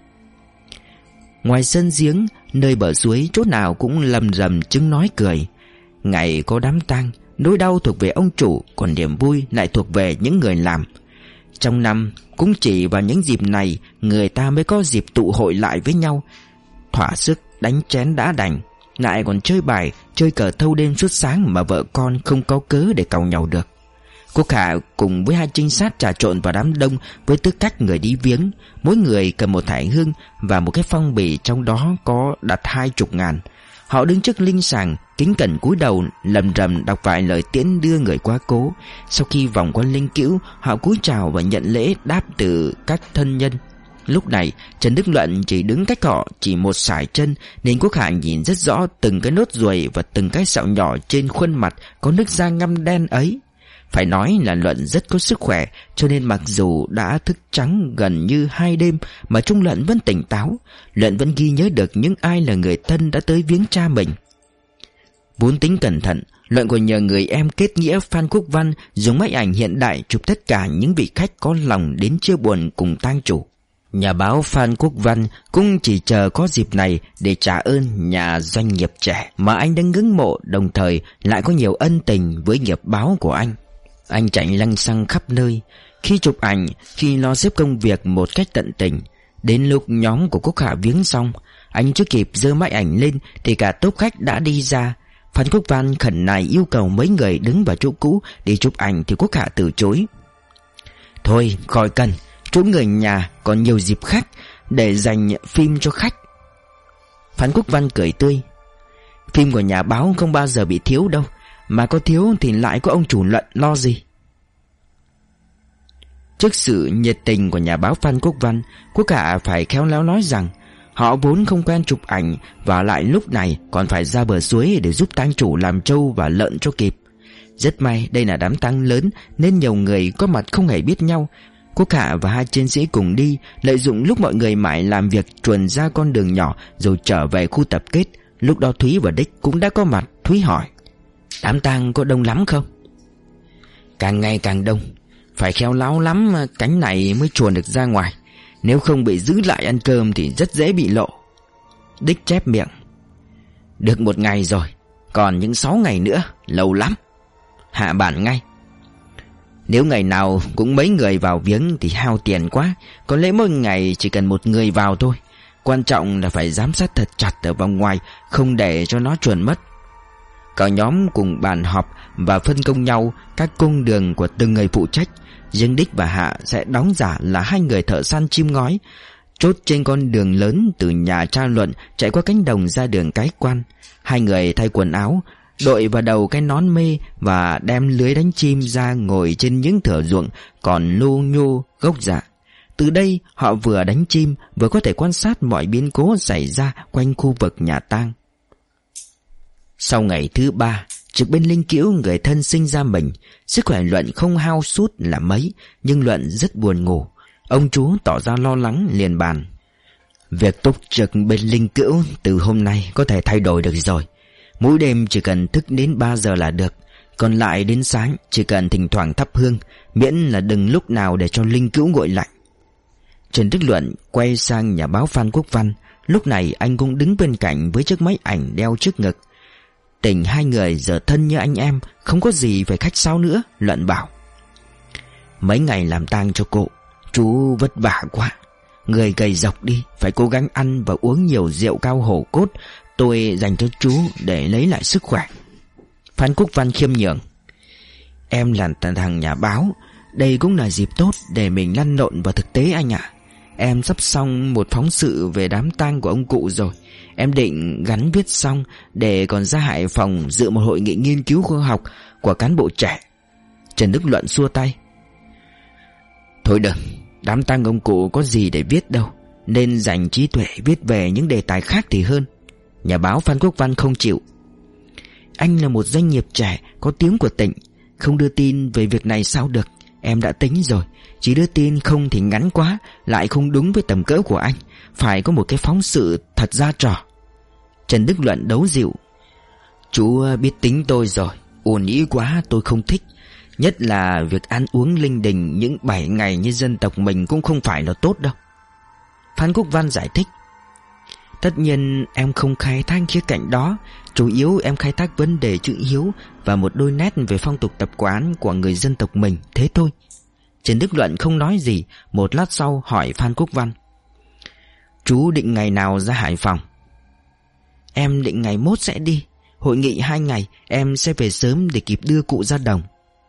Ngoài sân giếng, nơi bờ suối, chỗ nào cũng lầm rầm chứng nói cười. Ngày có đám tang, nỗi đau thuộc về ông chủ, còn niềm vui lại thuộc về những người làm. Trong năm, cũng chỉ vào những dịp này người ta mới có dịp tụ hội lại với nhau, thỏa sức đánh chén đã đành, lại còn chơi bài, chơi cờ thâu đêm suốt sáng mà vợ con không có cớ để càu nhau được. Quốc Hạ cùng với 2 trinh sát trà trộn vào đám đông với tư cách người đi viếng. Mỗi người cầm một thải hương và một cái phong bì trong đó có đặt 20.000. Họ đứng trước linh sàng, kính cẩn cúi đầu lầm rầm đọc vài lời tiễn đưa người quá cố. Sau khi vòng qua linh cữu, họ cúi chào và nhận lễ đáp từ các thân nhân. Lúc này Trần Đức Luận chỉ đứng cách họ chỉ một sải chân, nên Quốc Hạ nhìn rất rõ từng cái nốt ruồi và từng cái sẹo nhỏ trên khuôn mặt có nước da ngăm đen ấy. Phải nói là Luận rất có sức khỏe, cho nên mặc dù đã thức trắng gần như 2 đêm mà trong Luận vẫn tỉnh táo. Luận vẫn ghi nhớ được những ai là người thân đã tới viếng cha mình. Vốn tính cẩn thận, Luận còn nhờ người em kết nghĩa Phan Quốc Văn dùng máy ảnh hiện đại chụp tất cả những vị khách có lòng đến chia buồn cùng tang chủ. Nhà báo Phan Quốc Văn cũng chỉ chờ có dịp này để trả ơn nhà doanh nghiệp trẻ mà anh đang ngưỡng mộ, đồng thời lại có nhiều ân tình với nghiệp báo của anh. Anh chạy lăng xăng khắp nơi, khi chụp ảnh, khi lo xếp công việc một cách tận tình. Đến lúc nhóm của Quốc Hạ viếng xong, anh chưa kịp giơ máy ảnh lên thì cả tốp khách đã đi ra. Phan Quốc Văn khẩn nài yêu cầu mấy người đứng vào chỗ cũ để chụp ảnh thì Quốc Hạ từ chối. Thôi khỏi cần, chỗ người nhà còn nhiều dịp khác để dành phim cho khách. Phan Quốc Văn cười tươi. Phim của nhà báo không bao giờ bị thiếu đâu, mà có thiếu thì lại có ông chủ Luận lo gì. Trước sự nhiệt tình của nhà báo Phan Quốc Văn, Quốc Hạ phải khéo léo nói rằng họ vốn không quen chụp ảnh, và lại lúc này còn phải ra bờ suối để giúp tang chủ làm trâu và lợn cho kịp. Rất may đây là đám tang lớn nên nhiều người có mặt không hề biết nhau. Quốc Hạ và 2 chiến sĩ cùng đi, lợi dụng lúc mọi người mãi làm việc chuồn ra con đường nhỏ rồi trở về khu tập kết. Lúc đó Thúy và Đích cũng đã có mặt. Thúy hỏi: đám tang có đông lắm không? Càng ngày càng đông, phải khéo léo lắm cánh này mới chuồn được ra ngoài, nếu không bị giữ lại ăn cơm thì rất dễ bị lộ. Đích chép miệng: được 1 ngày rồi, còn những 6 ngày nữa, lâu lắm. Hạ bản ngay: nếu ngày nào cũng mấy người vào viếng thì hao tiền quá, có lẽ mỗi ngày chỉ cần 1 người vào thôi. Quan trọng là phải giám sát thật chặt ở vòng ngoài, không để cho nó chuồn mất. Cả nhóm cùng bàn họp và phân công nhau các cung đường của từng người phụ trách. Riêng Đích và Hạ sẽ đóng giả là 2 người thợ săn chim ngói, chốt trên con đường lớn từ nhà cha Luận chạy qua cánh đồng ra đường Cái Quan. 2 người thay quần áo, đội vào đầu cái nón mê và đem lưới đánh chim ra ngồi trên những thửa ruộng còn lô nhô gốc dạ. Từ đây họ vừa đánh chim vừa có thể quan sát mọi biến cố xảy ra quanh khu vực nhà tang. Sau ngày thứ 3, trực bên linh cữu người thân sinh ra mình, sức khỏe Luận không hao sút là mấy, nhưng Luận rất buồn ngủ. Ông chú tỏ ra lo lắng liền bàn: việc túc trực bên linh cữu từ hôm nay có thể thay đổi được rồi. Mỗi đêm chỉ cần thức đến 3 giờ là được. Còn lại đến sáng chỉ cần thỉnh thoảng thắp hương, miễn là đừng lúc nào để cho linh cữu nguội lạnh. Trần Đức Luận quay sang nhà báo Phan Quốc Văn. Lúc này anh cũng đứng bên cạnh với chiếc máy ảnh đeo trước ngực. Tình hai người giờ thân như anh em, không có gì phải khách sáo nữa. Luận bảo: mấy ngày làm tang cho cô, chú vất vả quá. Người gầy dọc đi, phải cố gắng ăn và uống nhiều rượu cao hổ cốt. Tôi dành cho chú để lấy lại sức khỏe. Phan Quốc Văn khiêm nhường: em là thằng nhà báo, đây cũng là dịp tốt để mình lăn lộn vào thực tế anh ạ. Em sắp xong một phóng sự về đám tang của ông cụ rồi. Em định gắn viết xong để còn ra Hải Phòng dự một hội nghị nghiên cứu khoa học của cán bộ trẻ. Trần Đức Luận xua tay: thôi đừng, đám tang ông cụ có gì để viết đâu, nên dành trí tuệ viết về những đề tài khác thì hơn. Nhà báo Phan Quốc Văn không chịu: anh là một doanh nghiệp trẻ có tiếng của tỉnh, không đưa tin về việc này sao được. Em đã tính rồi, chỉ đưa tin không thì ngắn quá, lại không đúng với tầm cỡ của anh. Phải có một cái phóng sự thật ra trò. Trần Đức Luận đấu dịu: chú biết tính tôi rồi, ồn ĩ quá tôi không thích. Nhất là việc ăn uống linh đình những 7 ngày như dân tộc mình cũng không phải là tốt đâu. Phan Quốc Văn giải thích: tất nhiên em không khai thác khía cạnh đó, chủ yếu em khai thác vấn đề chữ hiếu và một đôi nét về phong tục tập quán của người dân tộc mình, thế thôi. Trần Đức Luận không nói gì. Một lát sau hỏi Phan Quốc Văn: chú định ngày nào ra Hải Phòng? Em định ngày mốt sẽ đi. Hội nghị 2 ngày, em sẽ về sớm để kịp đưa cụ ra đồng.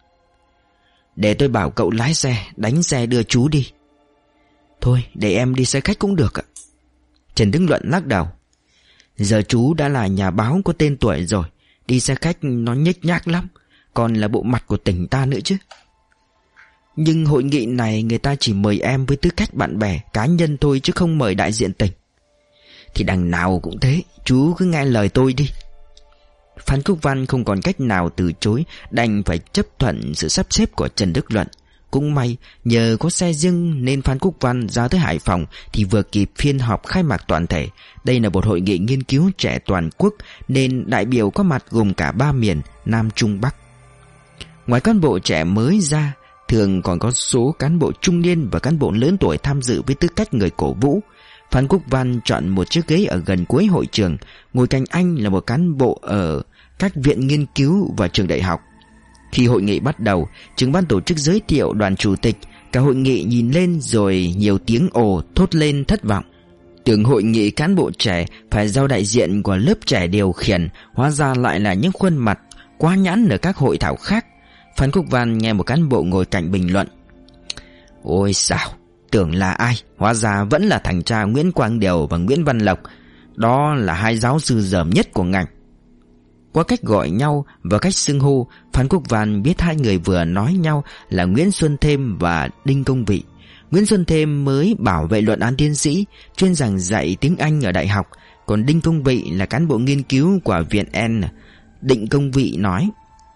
Để tôi bảo cậu lái xe, đánh xe đưa chú đi. Thôi để em đi xe khách cũng được ạ. Trần Đức Luận lắc đầu: giờ chú đã là nhà báo có tên tuổi rồi, đi xe khách nó nhếch nhác lắm, còn là bộ mặt của tỉnh ta nữa chứ. Nhưng hội nghị này người ta chỉ mời em với tư cách bạn bè cá nhân thôi, chứ không mời đại diện tỉnh. Thì đằng nào cũng thế, chú cứ nghe lời tôi đi. Phan Quốc Văn không còn cách nào từ chối, đành phải chấp thuận sự sắp xếp của Trần Đức Luận. Cũng may nhờ có xe riêng nên Phan Quốc Văn ra tới Hải Phòng thì vừa kịp phiên họp khai mạc toàn thể. Đây là một hội nghị nghiên cứu trẻ toàn quốc nên đại biểu có mặt gồm cả 3 miền Nam Trung Bắc. Ngoài cán bộ trẻ mới ra, thường còn có số cán bộ trung niên và cán bộ lớn tuổi tham dự với tư cách người cổ vũ. Phan Quốc Văn chọn một chiếc ghế ở gần cuối hội trường, ngồi cạnh anh là một cán bộ ở các viện nghiên cứu và trường đại học. Khi hội nghị bắt đầu, trưởng ban tổ chức giới thiệu đoàn chủ tịch. Cả hội nghị nhìn lên rồi nhiều tiếng ồ thốt lên thất vọng. Tưởng hội nghị cán bộ trẻ phải do đại diện của lớp trẻ điều khiển, hóa ra lại là những khuôn mặt quá nhãn ở các hội thảo khác. Phan Quốc Văn nghe một cán bộ ngồi cạnh bình luận: ôi sao, tưởng là ai, hóa ra vẫn là thằng cha Nguyễn Quang Điều và Nguyễn Văn Lộc. Đó là 2 giáo sư dởm nhất của ngành. Qua cách gọi nhau và cách xưng hô, Phan Quốc Văn biết 2 người vừa nói nhau là Nguyễn Xuân Thêm và Đinh Công Vị. Nguyễn Xuân Thêm mới bảo vệ luận án tiến sĩ, chuyên giảng dạy tiếng Anh ở đại học. Còn Đinh Công Vị là cán bộ nghiên cứu của Viện N. Đinh Công Vị nói: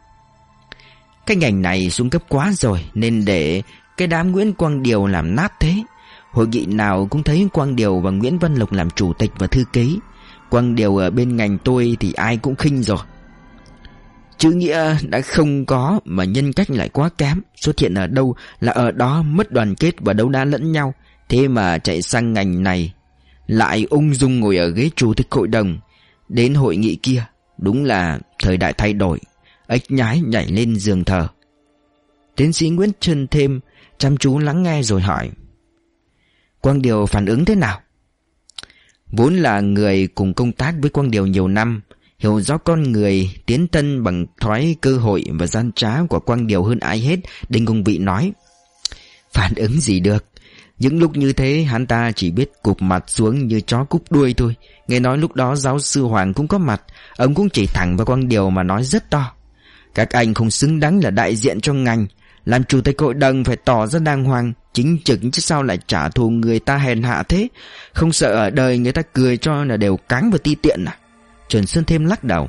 cái ngành này xuống cấp quá rồi, nên để cái đám Nguyễn Quang Điều làm nát thế. Hội nghị nào cũng thấy Quang Điều và Nguyễn Văn Lộc làm chủ tịch và thư ký. Quang Điều ở bên ngành tôi thì ai cũng khinh rồi. Chữ nghĩa đã không có mà nhân cách lại quá kém, xuất hiện ở đâu là ở đó mất đoàn kết và đấu đá lẫn nhau. Thế mà chạy sang ngành này lại ung dung ngồi ở ghế chủ tịch hội đồng. Đến hội nghị kia, đúng là thời đại thay đổi. Ếch nhái nhảy lên giường thờ. Tiến sĩ Nguyễn Xuân Thêm chăm chú lắng nghe rồi hỏi: Quang Điều phản ứng thế nào? Vốn là người cùng công tác với Quang Điều nhiều năm, hiểu rõ con người tiến tân bằng thói cơ hội và gian trá của Quang Điều hơn ai hết, Đinh Công Vị nói: phản ứng gì được, những lúc như thế hắn ta chỉ biết cụp mặt xuống như chó cúp đuôi thôi. Nghe nói lúc đó giáo sư Hoàng cũng có mặt, ông cũng chỉ thẳng vào Quang Điều mà nói rất to: các anh không xứng đáng là đại diện cho ngành, làm chủ tịch hội đồng phải tỏ ra đàng hoàng, chính trực, chứ sao lại trả thù người ta hèn hạ thế? Không sợ ở đời người ta cười cho là đều cáng và ti tiện à? Trần Xuân Thêm lắc đầu: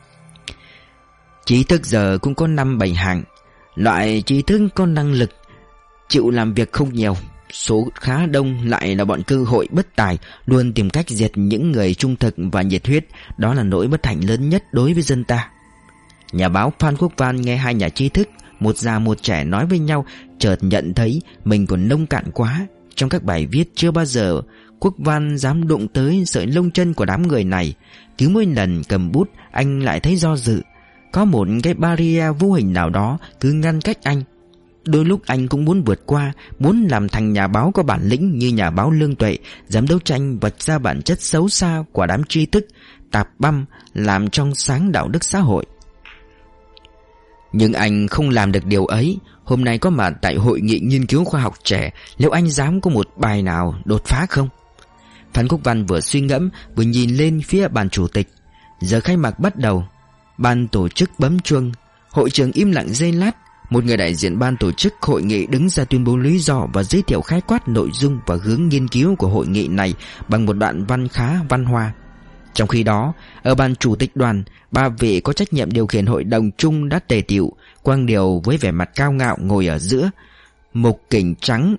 trí thức giờ cũng có 5-7 hạng. Loại trí thức có năng lực, chịu làm việc không nhiều, số khá đông lại là bọn cơ hội bất tài, luôn tìm cách diệt những người trung thực và nhiệt huyết. Đó là nỗi bất hạnh lớn nhất đối với dân ta. Nhà báo Phan Quốc Văn nghe hai nhà trí thức, một già một trẻ nói với nhau, chợt nhận thấy mình còn nông cạn quá. Trong các bài viết chưa bao giờ Quốc Văn dám đụng tới sợi lông chân của đám người này. Cứ mỗi lần cầm bút anh lại thấy do dự. Có một cái barrier vô hình nào đó cứ ngăn cách anh. Đôi lúc anh cũng muốn vượt qua, muốn làm thành nhà báo có bản lĩnh như nhà báo Lương Tuệ, dám đấu tranh vạch ra bản chất xấu xa của đám tri thức, tạp băm, làm trong sáng đạo đức xã hội. Nhưng anh không làm được điều ấy. Hôm nay có mặt tại hội nghị nghiên cứu khoa học trẻ, liệu anh dám có một bài nào đột phá không? Phan Quốc Văn vừa suy ngẫm vừa nhìn lên phía ban chủ tịch. Giờ khai mạc bắt đầu. Ban tổ chức bấm chuông. Hội trường im lặng giây lát. Một người đại diện ban tổ chức hội nghị đứng ra tuyên bố lý do và giới thiệu khái quát nội dung và hướng nghiên cứu của hội nghị này bằng một đoạn văn khá văn hoa. Trong khi đó, ở ban chủ tịch đoàn, ba vị có trách nhiệm điều khiển hội đồng chung đã tề tựu. Quang Điều với vẻ mặt cao ngạo ngồi ở giữa, Mục Kình trắng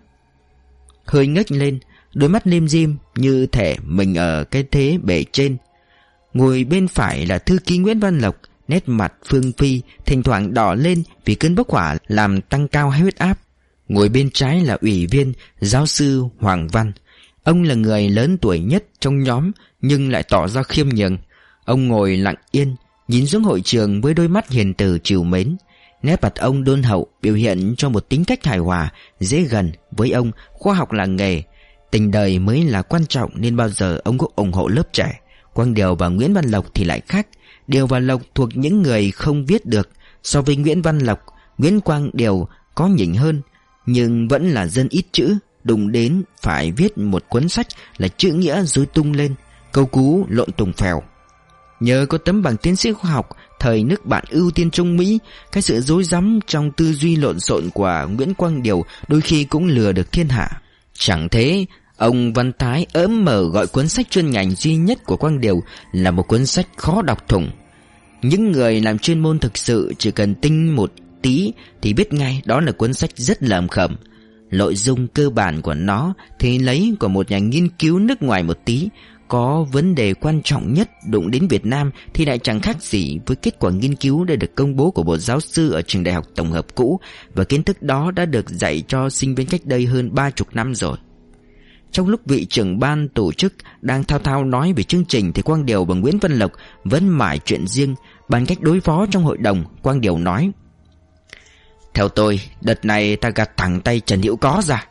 hơi ngếch lên, đôi mắt lim dim như thể mình ở cái thế bề trên. Ngồi bên phải là thư ký Nguyễn Văn Lộc, nét mặt phương phi, thỉnh thoảng đỏ lên vì cơn bốc hỏa làm tăng cao huyết áp. Ngồi bên trái là ủy viên giáo sư Hoàng Văn. Ông là người lớn tuổi nhất trong nhóm nhưng lại tỏ ra khiêm nhường. Ông ngồi lặng yên, nhìn xuống hội trường với đôi mắt hiền từ trìu mến. Nét mặt ông đôn hậu biểu hiện cho một tính cách hài hòa, dễ gần. Với ông, khoa học là nghề, tình đời mới là quan trọng, nên bao giờ ông cũng ủng hộ lớp trẻ. Quang Điều và Nguyễn Văn Lộc thì lại khác. Điều và Lộc thuộc những người không viết được. So với Nguyễn Văn Lộc, Nguyễn Quang Điều có nhỉnh hơn, nhưng vẫn là dân ít chữ. Đụng đến phải viết một cuốn sách là chữ nghĩa rối tung lên, câu cú lộn tùng phèo. Nhờ có tấm bằng tiến sĩ khoa học thời nước bạn ưu tiên Trung Mỹ, cái sự rối rắm trong tư duy lộn xộn của Nguyễn Quang Điều đôi khi cũng lừa được thiên hạ. Chẳng thế, ông Văn Thái ỡm mở gọi cuốn sách chuyên ngành duy nhất của Quang Điều là một cuốn sách khó đọc thủng. Những người làm chuyên môn thực sự chỉ cần tinh một tí thì biết ngay đó là cuốn sách rất lởm khởm. Nội dung cơ bản của nó thì lấy của một nhà nghiên cứu nước ngoài một tí. Có vấn đề quan trọng nhất đụng đến Việt Nam thì lại chẳng khác gì với kết quả nghiên cứu đã được công bố của một giáo sư ở trường đại học tổng hợp cũ, và kiến thức đó đã được dạy cho sinh viên cách đây hơn 30 năm rồi. Trong lúc vị trưởng ban tổ chức đang thao thao nói về chương trình thì Quang Điều và Nguyễn Văn Lộc vẫn mải chuyện riêng, bàn cách đối phó trong hội đồng. Quang Điều nói: "Theo tôi, đợt này ta gạt thẳng tay Trần Hữu Có ra."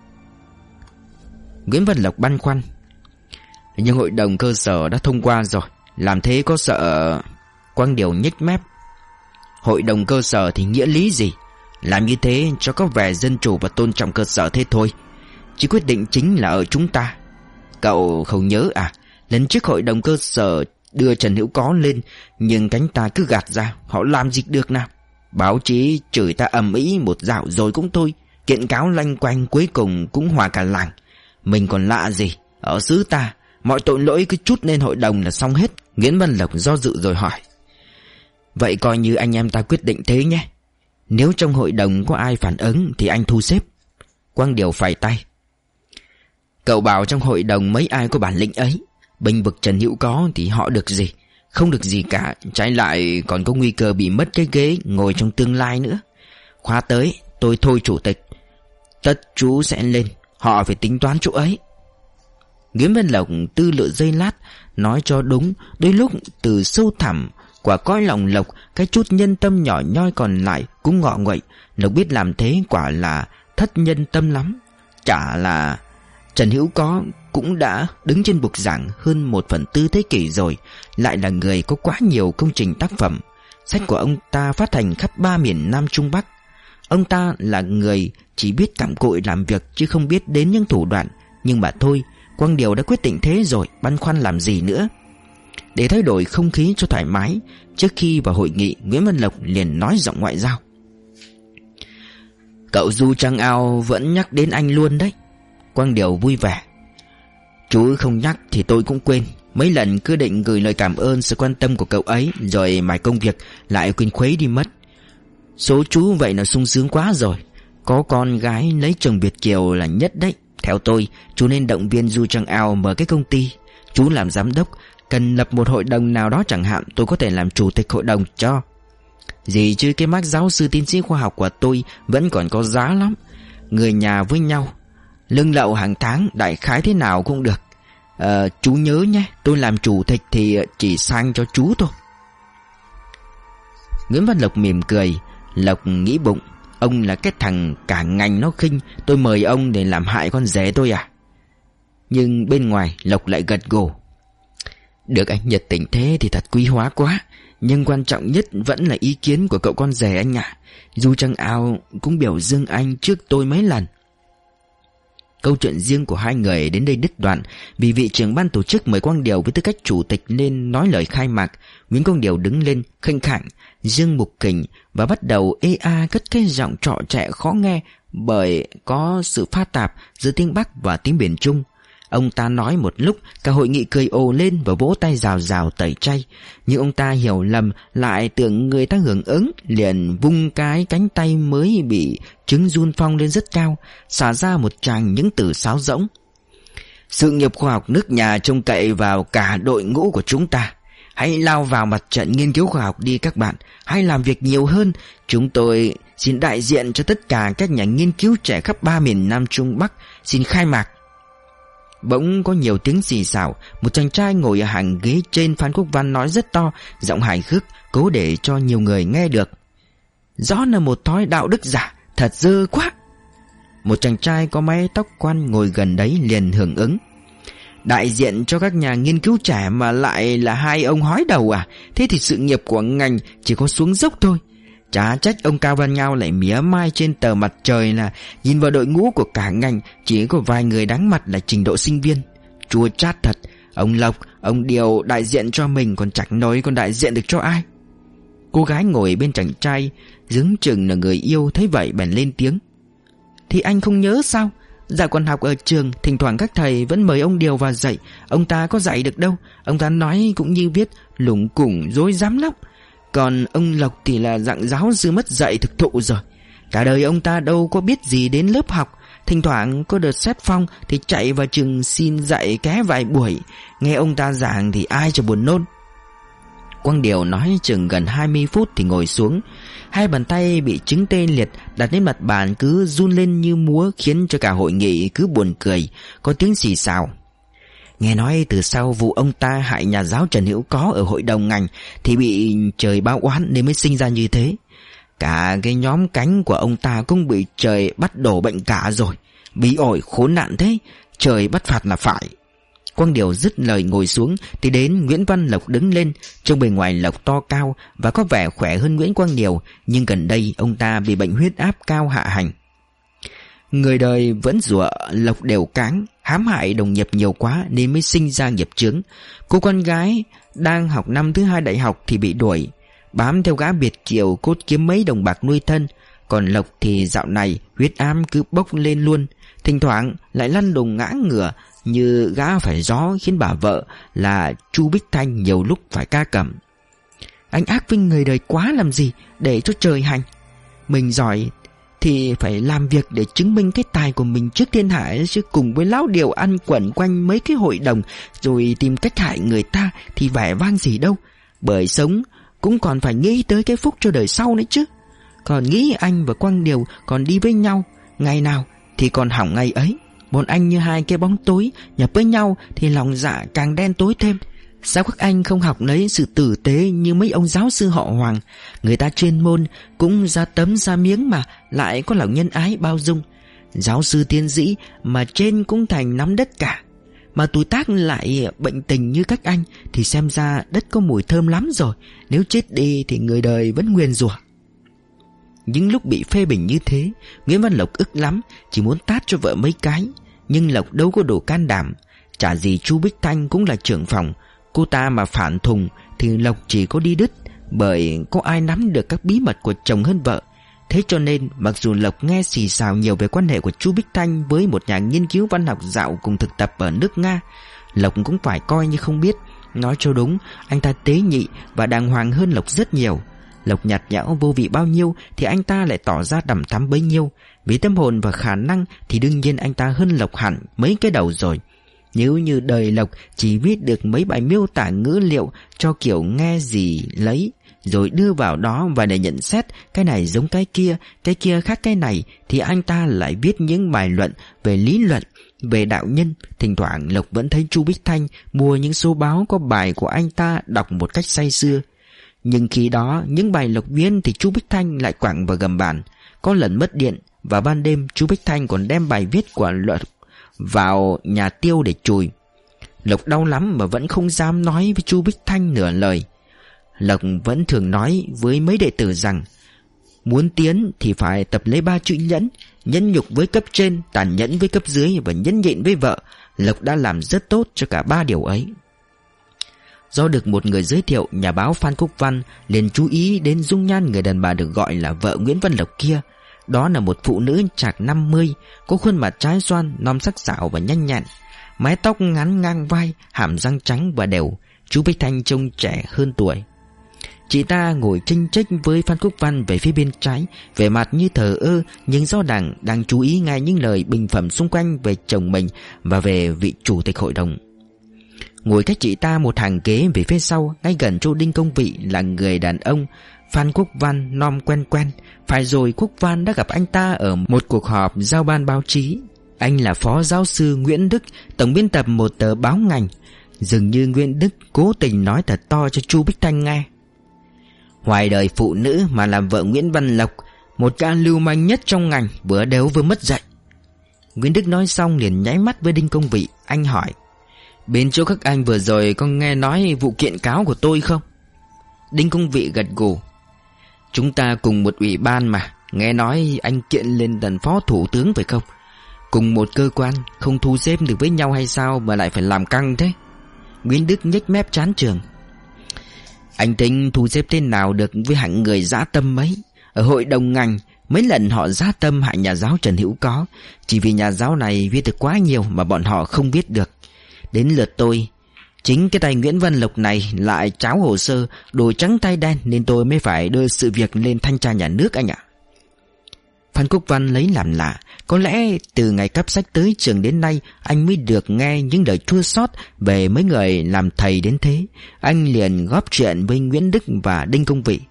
Nguyễn Văn Lộc băn khoăn: "Nhưng hội đồng cơ sở đã thông qua rồi, làm thế có sợ?" Quang Điều nhếch mép: "Hội đồng cơ sở thì nghĩa lý gì? Làm như thế cho có vẻ dân chủ và tôn trọng cơ sở thế thôi, chứ quyết định chính là ở chúng ta. Cậu không nhớ à, lần trước hội đồng cơ sở đưa Trần Hữu Có lên, nhưng cánh ta cứ gạt ra, họ làm gì được nào. Báo chí chửi ta ầm ĩ một dạo rồi cũng thôi, kiện cáo loanh quanh cuối cùng cũng hòa cả làng. Mình còn lạ gì, ở xứ ta mọi tội lỗi cứ trút lên hội đồng là xong hết." Nguyễn Văn Lộc do dự rồi hỏi: "Vậy coi như anh em ta quyết định thế nhé. Nếu trong hội đồng có ai phản ứng thì anh thu xếp." Quang Điều phẩy tay: "Cậu bảo trong hội đồng mấy ai có bản lĩnh ấy. Bênh vực Trần Hữu Có thì họ được gì? Không được gì cả, trái lại còn có nguy cơ bị mất cái ghế ngồi trong tương lai nữa. Khóa tới tôi thôi chủ tịch, tất chú sẽ lên, họ phải tính toán chỗ ấy." Nguyễn Văn Lộc tư lự giây lát, nói cho đúng, đôi lúc từ sâu thẳm của cõi lòng Lộc, cái chút nhân tâm nhỏ nhoi còn lại cũng ngọ nguậy. Lộc biết làm thế quả là thất nhân tâm lắm. Chả là Trần Hữu Có cũng đã đứng trên bục giảng hơn 1/4 thế kỷ rồi, lại là người có quá nhiều công trình tác phẩm. Sách của ông ta phát hành khắp 3 miền Nam Trung Bắc. Ông ta là người chỉ biết cặm cụi làm việc chứ không biết đến những thủ đoạn. Nhưng mà thôi, Quang Điều đã quyết định thế rồi, băn khoăn làm gì nữa. Để thay đổi không khí cho thoải mái, trước khi vào hội nghị, Nguyễn Văn Lộc liền nói giọng ngoại giao: "Cậu Du Trăng Ao vẫn nhắc đến anh luôn đấy." Quang Điều vui vẻ: "Chú không nhắc thì tôi cũng quên. Mấy lần cứ định gửi lời cảm ơn sự quan tâm của cậu ấy, rồi mải công việc lại quên khuấy đi mất. Số chú vậy là sung sướng quá rồi. Có con gái lấy chồng Việt kiều là nhất đấy. Theo tôi, chú nên động viên Du Trăng Ao mở cái công ty. Chú làm giám đốc, cần lập một hội đồng nào đó chẳng hạn, tôi có thể làm chủ tịch hội đồng cho." Gì chứ, cái mác giáo sư tiến sĩ khoa học của tôi vẫn còn có giá lắm. Người nhà với nhau, lương lậu hàng tháng đại khái thế nào cũng được. Chú nhớ nhé, tôi làm chủ tịch thì chỉ sang cho chú thôi. Nguyễn Văn Lộc mỉm cười. Lộc nghĩ bụng, ông là cái thằng cả ngành nó khinh, tôi mời ông để làm hại con rể tôi à? Nhưng bên ngoài Lộc lại gật gù. Được anh nhiệt tình thế thì thật quý hóa quá. Nhưng quan trọng nhất vẫn là ý kiến của cậu con rể anh ạ. Dù chẳng ao cũng biểu dương anh trước tôi mấy lần. Câu chuyện riêng của hai người đến đây đứt đoạn vì vị trưởng ban tổ chức mời Quang Điều với tư cách chủ tịch nên nói lời khai mạc. Nguyễn Quang Điều đứng lên khênh khạng, dương mục kình và bắt đầu ê a cất cái giọng trọ trẹ khó nghe bởi có sự pha tạp giữa tiếng Bắc và tiếng miền Trung. Ông ta nói một lúc, cả hội nghị cười ồ lên và vỗ tay rào rào tẩy chay. Nhưng ông ta hiểu lầm, lại tưởng người ta hưởng ứng, liền vung cái cánh tay mới bị trứng run phong lên rất cao, xả ra một tràng những từ sáo rỗng. Sự nghiệp khoa học nước nhà trông cậy vào cả đội ngũ của chúng ta. Hãy lao vào mặt trận nghiên cứu khoa học đi các bạn, hãy làm việc nhiều hơn. Chúng tôi xin đại diện cho tất cả các nhà nghiên cứu trẻ khắp 3 miền Nam Trung Bắc xin khai mạc. Bỗng có nhiều tiếng xì xào. Một chàng trai ngồi ở hàng ghế trên Phan Quốc Văn nói rất to, giọng hài hước, cố để cho nhiều người nghe được. Rõ là một thói đạo đức giả, thật dơ quá. Một chàng trai có mái tóc quan ngồi gần đấy liền hưởng ứng. Đại diện cho các nhà nghiên cứu trẻ mà lại là hai ông hói đầu à? Thế thì sự nghiệp của ngành chỉ có xuống dốc thôi. Chả trách ông Cao Văn Ngao lại mía mai trên tờ Mặt Trời là nhìn vào đội ngũ của cả ngành chỉ có vài người đáng mặt là trình độ sinh viên. Chua chát thật. Ông Lộc, ông Điều đại diện cho mình còn chẳng nói còn đại diện được cho ai. Cô gái ngồi bên chàng trai dứng chừng là người yêu thấy vậy bèn lên tiếng. Thì anh không nhớ sao? Dạ còn học ở trường, thỉnh thoảng các thầy vẫn mời ông Điều vào dạy. Ông ta có dạy được đâu. Ông ta nói cũng như viết, lủng củng rối rắm lắm. Còn ông Lộc thì là dạng giáo sư mất dạy thực thụ rồi. Cả đời ông ta đâu có biết gì đến lớp học. Thỉnh thoảng có đợt xét phong thì chạy vào trường xin dạy ké vài buổi. Nghe ông ta giảng thì ai cho buồn nôn. Quang Điều nói chừng gần 20 phút thì ngồi xuống. Hai bàn tay bị chứng tê liệt đặt lên mặt bàn cứ run lên như múa, khiến cho cả hội nghị cứ buồn cười. Có tiếng xì xào. Nghe nói từ sau vụ ông ta hại nhà giáo Trần Hữu Có ở hội đồng ngành thì bị trời báo oán nên mới sinh ra như thế. Cả cái nhóm cánh của ông ta cũng bị trời bắt đổ bệnh cả rồi. Bí ổi khốn nạn thế, trời bắt phạt là phải. Quang Điều dứt lời ngồi xuống thì đến Nguyễn Văn Lộc đứng lên. Trông bề ngoài Lộc to cao và có vẻ khỏe hơn Nguyễn Quang Điều, nhưng gần đây ông ta bị bệnh huyết áp cao hạ hành. Người đời vẫn rủa Lộc đều cáng, hãm hại đồng nghiệp nhiều quá nên mới sinh ra nghiệp chướng. Cô con gái đang học năm thứ 2 đại học thì bị đuổi, bám theo gã Biệt Kiều cốt kiếm mấy đồng bạc nuôi thân. Còn Lộc thì dạo này huyết áp cứ bốc lên luôn, thỉnh thoảng lại lăn đùng ngã ngửa như gã phải gió, khiến bà vợ là Chu Bích Thanh nhiều lúc phải ca cẩm. Anh ác với người đời quá làm gì, để cho trời hành. Mình giỏi thì phải làm việc để chứng minh cái tài của mình trước thiên hạ, chứ cùng với lão Điều ăn quẩn quanh mấy cái hội đồng rồi tìm cách hại người ta thì vẻ vang gì đâu. Bởi sống cũng còn phải nghĩ tới cái phúc cho đời sau nữa chứ. Còn nghĩ anh và Quang Điều còn đi với nhau ngày nào thì còn hỏng ngày ấy. Bọn anh như hai cái bóng tối nhập với nhau thì lòng dạ càng đen tối thêm. Sao các anh không học lấy sự tử tế như mấy ông giáo sư họ Hoàng? Người ta chuyên môn cũng ra tấm ra miếng mà lại có lòng nhân ái bao dung. Giáo sư tiến sĩ mà trên cũng thành nắm đất cả. Mà tuổi tác lại bệnh tình như các anh thì xem ra đất có mùi thơm lắm rồi. Nếu chết đi thì người đời vẫn nguyền rủa. Những lúc bị phê bình như thế, Nguyễn Văn Lộc ức lắm, chỉ muốn tát cho vợ mấy cái. Nhưng Lộc đâu có đủ can đảm. Chả gì Chu Bích Thanh cũng là trưởng phòng. Cô ta mà phản thùng thì Lộc chỉ có đi đứt, bởi có ai nắm được các bí mật của chồng hơn vợ. Thế cho nên mặc dù Lộc nghe xì xào nhiều về quan hệ của Chu Bích Thanh với một nhà nghiên cứu văn học dạo cùng thực tập ở nước Nga, Lộc cũng phải coi như không biết. Nói cho đúng, anh ta tế nhị và đàng hoàng hơn Lộc rất nhiều. Lộc nhạt nhẽo vô vị bao nhiêu thì anh ta lại tỏ ra đằm thắm bấy nhiêu. Vì tâm hồn và khả năng thì đương nhiên anh ta hơn Lộc hẳn mấy cái đầu rồi. Nếu như đời Lộc chỉ viết được mấy bài miêu tả ngữ liệu cho kiểu nghe gì lấy rồi đưa vào đó vài lời nhận xét, cái này giống cái kia khác cái này, thì anh ta lại viết những bài luận về lý luận, về đạo nhân. Thỉnh thoảng Lộc vẫn thấy Chu Bích Thanh mua những số báo có bài của anh ta đọc một cách say sưa. Nhưng khi đó những bài Lộc viết thì Chu Bích Thanh lại quẳng vào gầm bàn. Có lần mất điện, và ban đêm Chu Bích Thanh còn đem bài viết của Lộc vào nhà Tiêu để chùi. Lộc đau lắm mà vẫn không dám nói với Chu Bích Thanh nửa lời. Lộc vẫn thường nói với mấy đệ tử rằng muốn tiến thì phải tập lấy 3 chữ nhẫn: nhẫn nhục với cấp trên, tàn nhẫn với cấp dưới và nhẫn nhịn với vợ. Lộc đã làm rất tốt cho cả 3 điều ấy. Do được một người giới thiệu, nhà báo Phan Quốc Văn liền chú ý đến dung nhan người đàn bà được gọi là vợ Nguyễn Văn Lộc kia. Đó là một phụ nữ chạc 50, có khuôn mặt trái xoan, non sắc sảo và nhanh nhẹn, mái tóc ngắn ngang vai, hàm răng trắng và đều. Chú Bích Thanh trông trẻ hơn tuổi. Chị ta ngồi chênh chếch với Phan Quốc Văn về phía bên trái, vẻ mặt như thờ ơ, nhưng rõ ràng đang chú ý nghe những lời bình phẩm xung quanh về chồng mình và về vị chủ tịch hội đồng. Ngồi cách chị ta một hàng ghế về phía sau, ngay gần chỗ Đinh Công Vị, là người đàn ông Phan Quốc Văn nom quen quen. Phải rồi, Quốc Văn đã gặp anh ta ở một cuộc họp giao ban báo chí. Anh là phó giáo sư Nguyễn Đức, tổng biên tập một tờ báo ngành. Dường như Nguyễn Đức cố tình nói thật to cho Chu Bích Thanh nghe. Hoài đời phụ nữ mà làm vợ Nguyễn Văn Lộc, một gã lưu manh nhất trong ngành, vừa đếu vừa mất dạy. Nguyễn Đức nói xong liền nháy mắt với Đinh Công Vị. Anh hỏi: bên chỗ các anh vừa rồi có nghe nói vụ kiện cáo của tôi không? Đinh Công Vị gật gù. Chúng ta cùng một ủy ban mà, nghe nói anh kiện lên tận phó thủ tướng phải không? Cùng một cơ quan, không thu xếp được với nhau hay sao mà lại phải làm căng thế? Nguyễn Đức nhếch mép chán chường. Anh tính thu xếp thế nào được với hạng người dã tâm mấy? Ở hội đồng ngành, mấy lần họ dã tâm hại nhà giáo Trần Hữu Có, chỉ vì nhà giáo này viết được quá nhiều mà bọn họ không viết được. Đến lượt tôi, chính cái tay Nguyễn Văn Lộc này lại tráo hồ sơ, đổi trắng tay đen, nên tôi mới phải đưa sự việc lên thanh tra nhà nước anh ạ. Phan Quốc Văn lấy làm lạ. Có lẽ từ ngày cấp sách tới trường đến nay, anh mới được nghe những lời chua xót về mấy người làm thầy đến thế. Anh liền góp chuyện với Nguyễn Đức và Đinh Công Vị.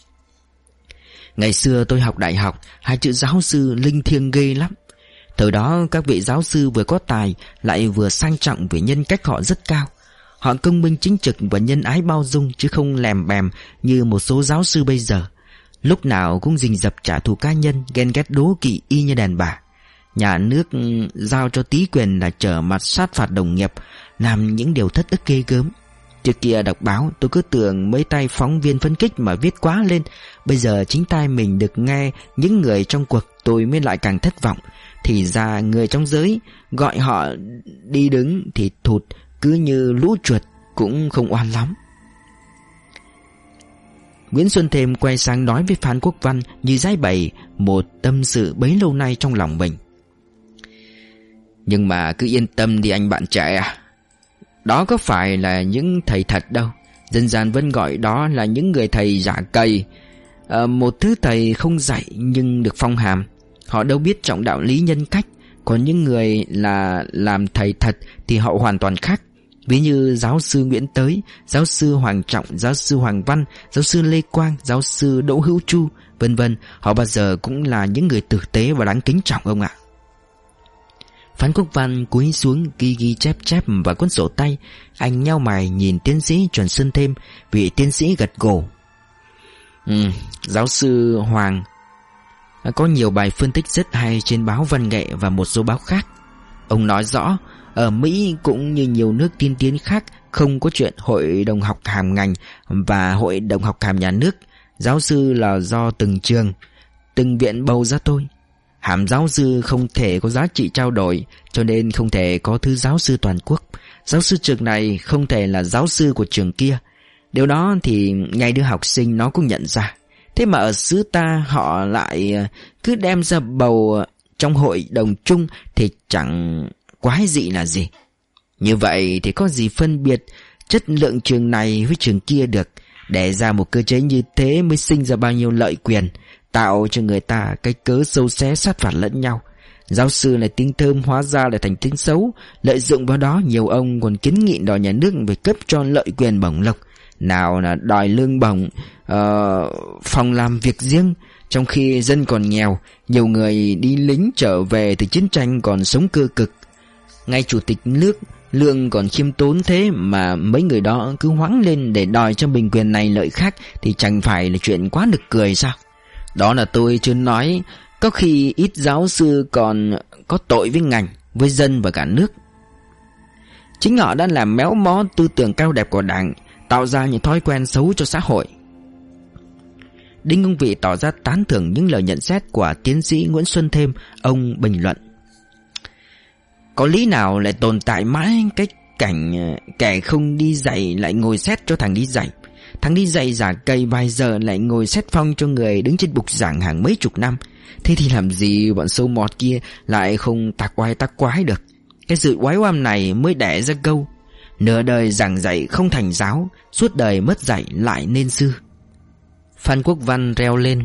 Ngày xưa tôi học đại học, 2 chữ giáo sư linh thiêng ghê lắm. Thời đó các vị giáo sư vừa có tài, lại vừa sang trọng về nhân cách họ rất cao. Họ công minh chính trực và nhân ái bao dung, chứ không lèm bèm như một số giáo sư bây giờ. Lúc nào cũng rình rập trả thù cá nhân, ghen ghét đố kỵ y như đàn bà. Nhà nước giao cho tí quyền là trở mặt sát phạt đồng nghiệp, làm những điều thất đức ghê gớm. Trước kia đọc báo tôi cứ tưởng mấy tay phóng viên phân tích mà viết quá lên. Bây giờ chính tai mình được nghe những người trong cuộc, tôi mới lại càng thất vọng. Thì ra người trong giới gọi họ đi đứng thì thụt cứ như lũ chuột, cũng không oan lắm. Nguyễn Xuân Thêm quay sang nói với Phan Quốc Văn như giải bày một tâm sự bấy lâu nay trong lòng mình. Nhưng mà cứ yên tâm đi anh bạn trẻ à, đó có phải là những thầy thật đâu. Dân gian vẫn gọi đó là những người thầy giả cầy, một thứ thầy không dạy nhưng được phong hàm. Họ đâu biết trọng đạo lý nhân cách. Còn những người là làm thầy thật thì họ hoàn toàn khác. Ví như giáo sư Nguyễn Tới, giáo sư Hoàng Trọng, giáo sư Hoàng Văn, giáo sư Lê Quang, giáo sư Đỗ Hữu Chu, vân vân. Họ bao giờ cũng là những người tử tế và đáng kính trọng ông ạ. Phan Quốc Văn cúi xuống ghi chép vào cuốn sổ tay. Anh nhao mày nhìn tiến sĩ Trần Xuân Thêm. Vị tiến sĩ gật gù. Giáo sư Hoàng có nhiều bài phân tích rất hay trên báo Văn Nghệ và một số báo khác. Ông nói rõ, ở Mỹ cũng như nhiều nước tiên tiến khác, không có chuyện hội đồng học hàm ngành và hội đồng học hàm nhà nước. Giáo sư là do từng trường, từng viện bầu ra thôi. Hàm giáo sư không thể có giá trị trao đổi, cho nên không thể có thứ giáo sư toàn quốc. Giáo sư trường này không thể là giáo sư của trường kia. Điều đó thì ngay đứa học sinh nó cũng nhận ra. Thế mà ở xứ ta họ lại cứ đem ra bầu trong hội đồng chung thì chẳng quái dị là gì. Như vậy thì có gì phân biệt chất lượng trường này với trường kia được. Để ra một cơ chế như thế mới sinh ra bao nhiêu lợi quyền, tạo cho người ta cái cớ sâu xé sát phạt lẫn nhau. Giáo sư là tiếng thơm hóa ra lại thành tiếng xấu. Lợi dụng vào đó, nhiều ông còn kiến nghị đòi nhà nước về cấp cho lợi quyền bổng lộc. nào là đòi lương bổng, phòng làm việc riêng, trong khi dân còn nghèo. Nhiều người đi lính trở về từ chiến tranh còn sống cơ cực. Ngay chủ tịch nước lương còn khiêm tốn thế mà mấy người đó cứ hoáng lên để đòi cho mình quyền này lợi khác, thì chẳng phải là chuyện quá nực cười sao? Đó là tôi chưa nói, có khi ít giáo sư còn có tội với ngành, với dân và cả nước. Chính họ đã làm méo mó tư tưởng cao đẹp của Đảng, tạo ra những thói quen xấu cho xã hội. Đinh Công Vị tỏ ra tán thưởng những lời nhận xét của tiến sĩ Nguyễn Xuân Thêm. Ông bình luận: có lý nào lại tồn tại mãi cái cảnh kẻ không đi dạy lại ngồi xét cho thằng đi dạy, thằng đi dạy giả cầy vài giờ lại ngồi xét phong cho người đứng trên bục giảng hàng mấy chục năm. Thế thì làm gì bọn sâu mọt kia lại không tạc quái được. Cái sự oái oăm này mới đẻ ra câu: nửa đời giảng dạy không thành giáo, suốt đời mất dạy lại nên sư. Phan Quốc Văn reo lên: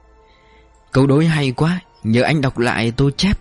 câu đối hay quá, nhờ anh đọc lại tôi chép.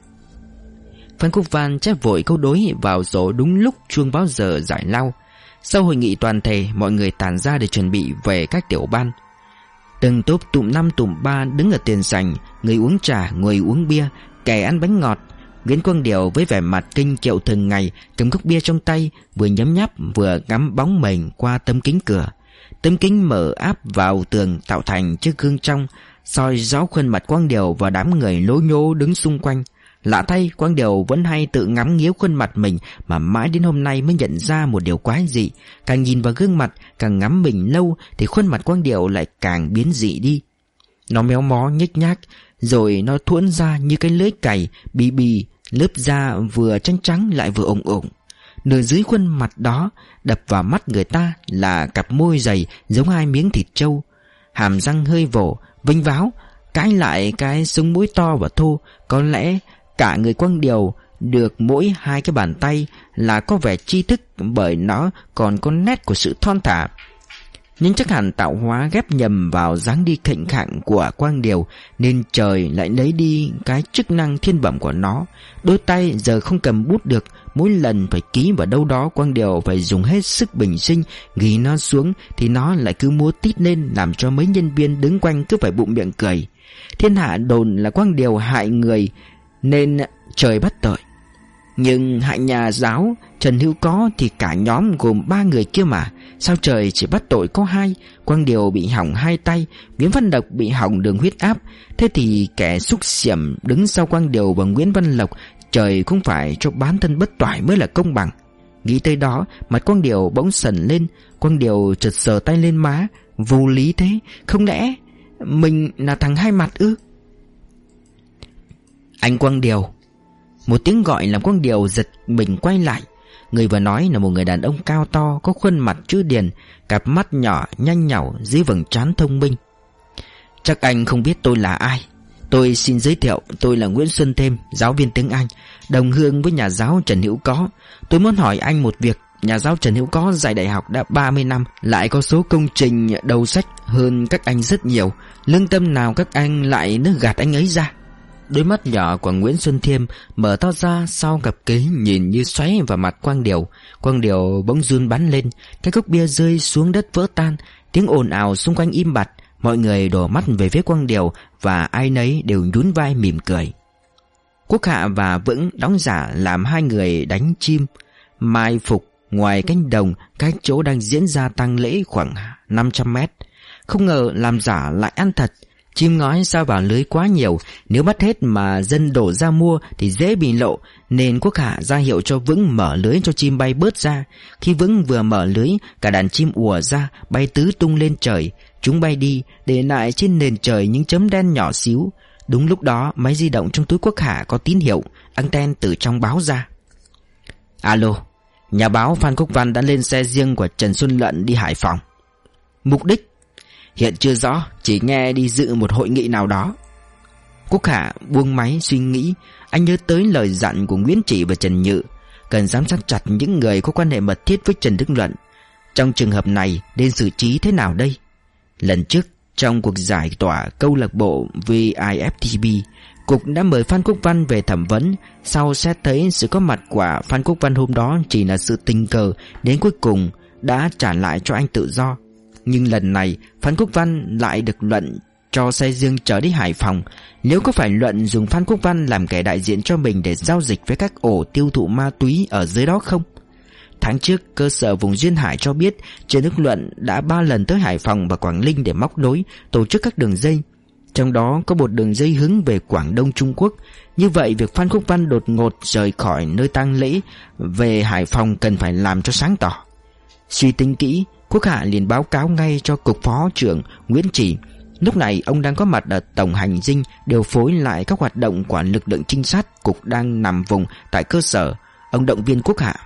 Phan Quốc Văn chép vội câu đối vào sổ đúng lúc chuông báo giờ giải lao. Sau hội nghị toàn thể, mọi người tản ra để chuẩn bị về các tiểu ban. Từng tốp tụm 5 tụm 3 đứng ở tiền sảnh, người uống trà, người uống bia, kẻ ăn bánh ngọt. Nguyễn Quang Điểu với vẻ mặt kinh kiệu thường ngày, cầm cốc bia trong tay, vừa nhấm nháp vừa ngắm bóng mình qua tấm kính cửa. Tấm kính mở áp vào tường tạo thành chiếc gương trong, soi rõ khuôn mặt Quang Điểu và đám người lố nhố đứng xung quanh. Lạ thay, Quang Điểu vẫn hay tự ngắm nghía khuôn mặt mình, mà mãi đến hôm nay mới nhận ra một điều quái dị. Càng nhìn vào gương mặt, càng ngắm mình lâu, thì khuôn mặt Quang Điểu lại càng biến dị đi. Nó méo mó nhếch nhác, rồi nó thuỗn ra như cái lưỡi cày, bì, lớp da vừa trắng trắng lại vừa ủng ủng. Nửa dưới khuôn mặt đó đập vào mắt người ta là cặp môi dày giống hai miếng thịt trâu, hàm răng hơi vỗ, vênh váo, cãi lại cái sống mũi to và thô. Có lẽ cả người Quang Điểu được mỗi hai cái bàn tay là có vẻ tri thức, bởi nó còn có nét của sự thon thả. Nhưng chắc hẳn tạo hóa ghép nhầm vào dáng đi khệnh khạng của Quang Điểu, nên trời lại lấy đi cái chức năng thiên bẩm của nó. Đôi tay giờ không cầm bút được, mỗi lần phải ký vào đâu đó, Quang Điểu phải dùng hết sức bình sinh ghi nó xuống, thì nó lại cứ múa tít lên, làm cho mấy nhân viên đứng quanh cứ phải bụng miệng cười. Thiên hạ đồn là Quang Điểu hại người nên trời bắt tội, nhưng hại nhà giáo Trần Hữu Có thì cả nhóm gồm 3 người kia mà. Sao trời chỉ bắt tội có 2? Quang Điểu bị hỏng 2 tay, Nguyễn Văn Độc bị hỏng đường huyết áp. Thế thì kẻ xúc xiểm đứng sau Quang Điểu và Nguyễn Văn Lộc, trời cũng phải cho bán thân bất toại mới là công bằng. Nghĩ tới đó, mặt Quang Điểu bỗng sần lên. Quang Điểu chợt sờ tay lên má. Vô lý thế, không lẽ mình là thằng hai mặt ư? Anh Quang Điểu! Một tiếng gọi làm Quang Điểu giật mình quay lại. Người vừa nói là một người đàn ông cao to, có khuôn mặt chữ điền, cặp mắt nhỏ nhanh nhảu dưới vầng trán thông minh. Chắc anh không biết tôi là ai. Tôi xin giới thiệu, tôi là Nguyễn Xuân Thêm, giáo viên tiếng Anh, đồng hương với nhà giáo Trần Hữu Có. Tôi muốn hỏi anh một việc. Nhà giáo Trần Hữu Có dạy đại học đã 30 năm, lại có số công trình đầu sách hơn các anh rất nhiều. Lương tâm nào các anh lại nước gạt anh ấy ra? Đôi mắt nhỏ của Nguyễn Xuân Thiêm mở to ra sau cặp kính, nhìn như xoáy vào mặt Quang Điểu. Quang Điểu bỗng run bắn lên, cái cốc bia rơi xuống đất vỡ tan, tiếng ồn ào xung quanh im bặt. Mọi người đổ mắt về phía Quang Điểu và ai nấy đều nhún vai mỉm cười. Quốc Hạ và Vững đóng giả làm 2 người đánh chim mai phục ngoài cánh đồng cách chỗ đang diễn ra tang lễ khoảng 500 mét. Không ngờ làm giả lại ăn thật. Chim ngói sao vào lưới quá nhiều, nếu bắt hết mà dân đổ ra mua thì dễ bị lộ, nên Quốc Hạ ra hiệu cho Vững mở lưới cho chim bay bớt ra. Khi Vững vừa mở lưới, cả đàn chim ùa ra, bay tứ tung lên trời. Chúng bay đi, để lại trên nền trời những chấm đen nhỏ xíu. Đúng lúc đó, máy di động trong túi Quốc Hạ có tín hiệu, anten từ trong báo ra. Alo, nhà báo Phan Quốc Văn đã lên xe riêng của Trần Xuân Lận đi Hải Phòng. Mục đích hiện chưa rõ, chỉ nghe đi dự một hội nghị nào đó. Quốc Hạ buông máy suy nghĩ. Anh nhớ tới lời dặn của Nguyễn Chỉ và Trần Nhự, cần giám sát chặt những người có quan hệ mật thiết với Trần Đức Luận. Trong trường hợp này nên xử trí thế nào đây? Lần trước trong cuộc giải tỏa câu lạc bộ VIFTB, cục đã mời Phan Quốc Văn về thẩm vấn. Sau xét thấy sự có mặt của Phan Quốc Văn hôm đó chỉ là sự tình cờ, đến cuối cùng đã trả lại cho anh tự do. Nhưng lần này Phan Quốc Văn lại được Luận cho xe riêng chở đi Hải Phòng. Nếu có phải Luận dùng Phan Quốc Văn làm kẻ đại diện cho mình để giao dịch với các ổ tiêu thụ ma túy ở dưới đó không? Tháng trước, cơ sở vùng Duyên Hải cho biết Trần Đức Luận đã 3 lần tới Hải Phòng và Quảng Ninh để móc nối, tổ chức các đường dây. Trong đó có một đường dây hướng về Quảng Đông Trung Quốc. Như vậy, việc Phan Quốc Văn đột ngột rời khỏi nơi tang lễ về Hải Phòng cần phải làm cho sáng tỏ. Suy tính kỹ, Quốc Hạ liền báo cáo ngay cho Cục Phó trưởng Nguyễn Chỉ. Lúc này ông đang có mặt ở tổng hành dinh, điều phối lại các hoạt động của lực lượng trinh sát. Cục đang nằm vùng tại cơ sở. Ông động viên Quốc Hạ: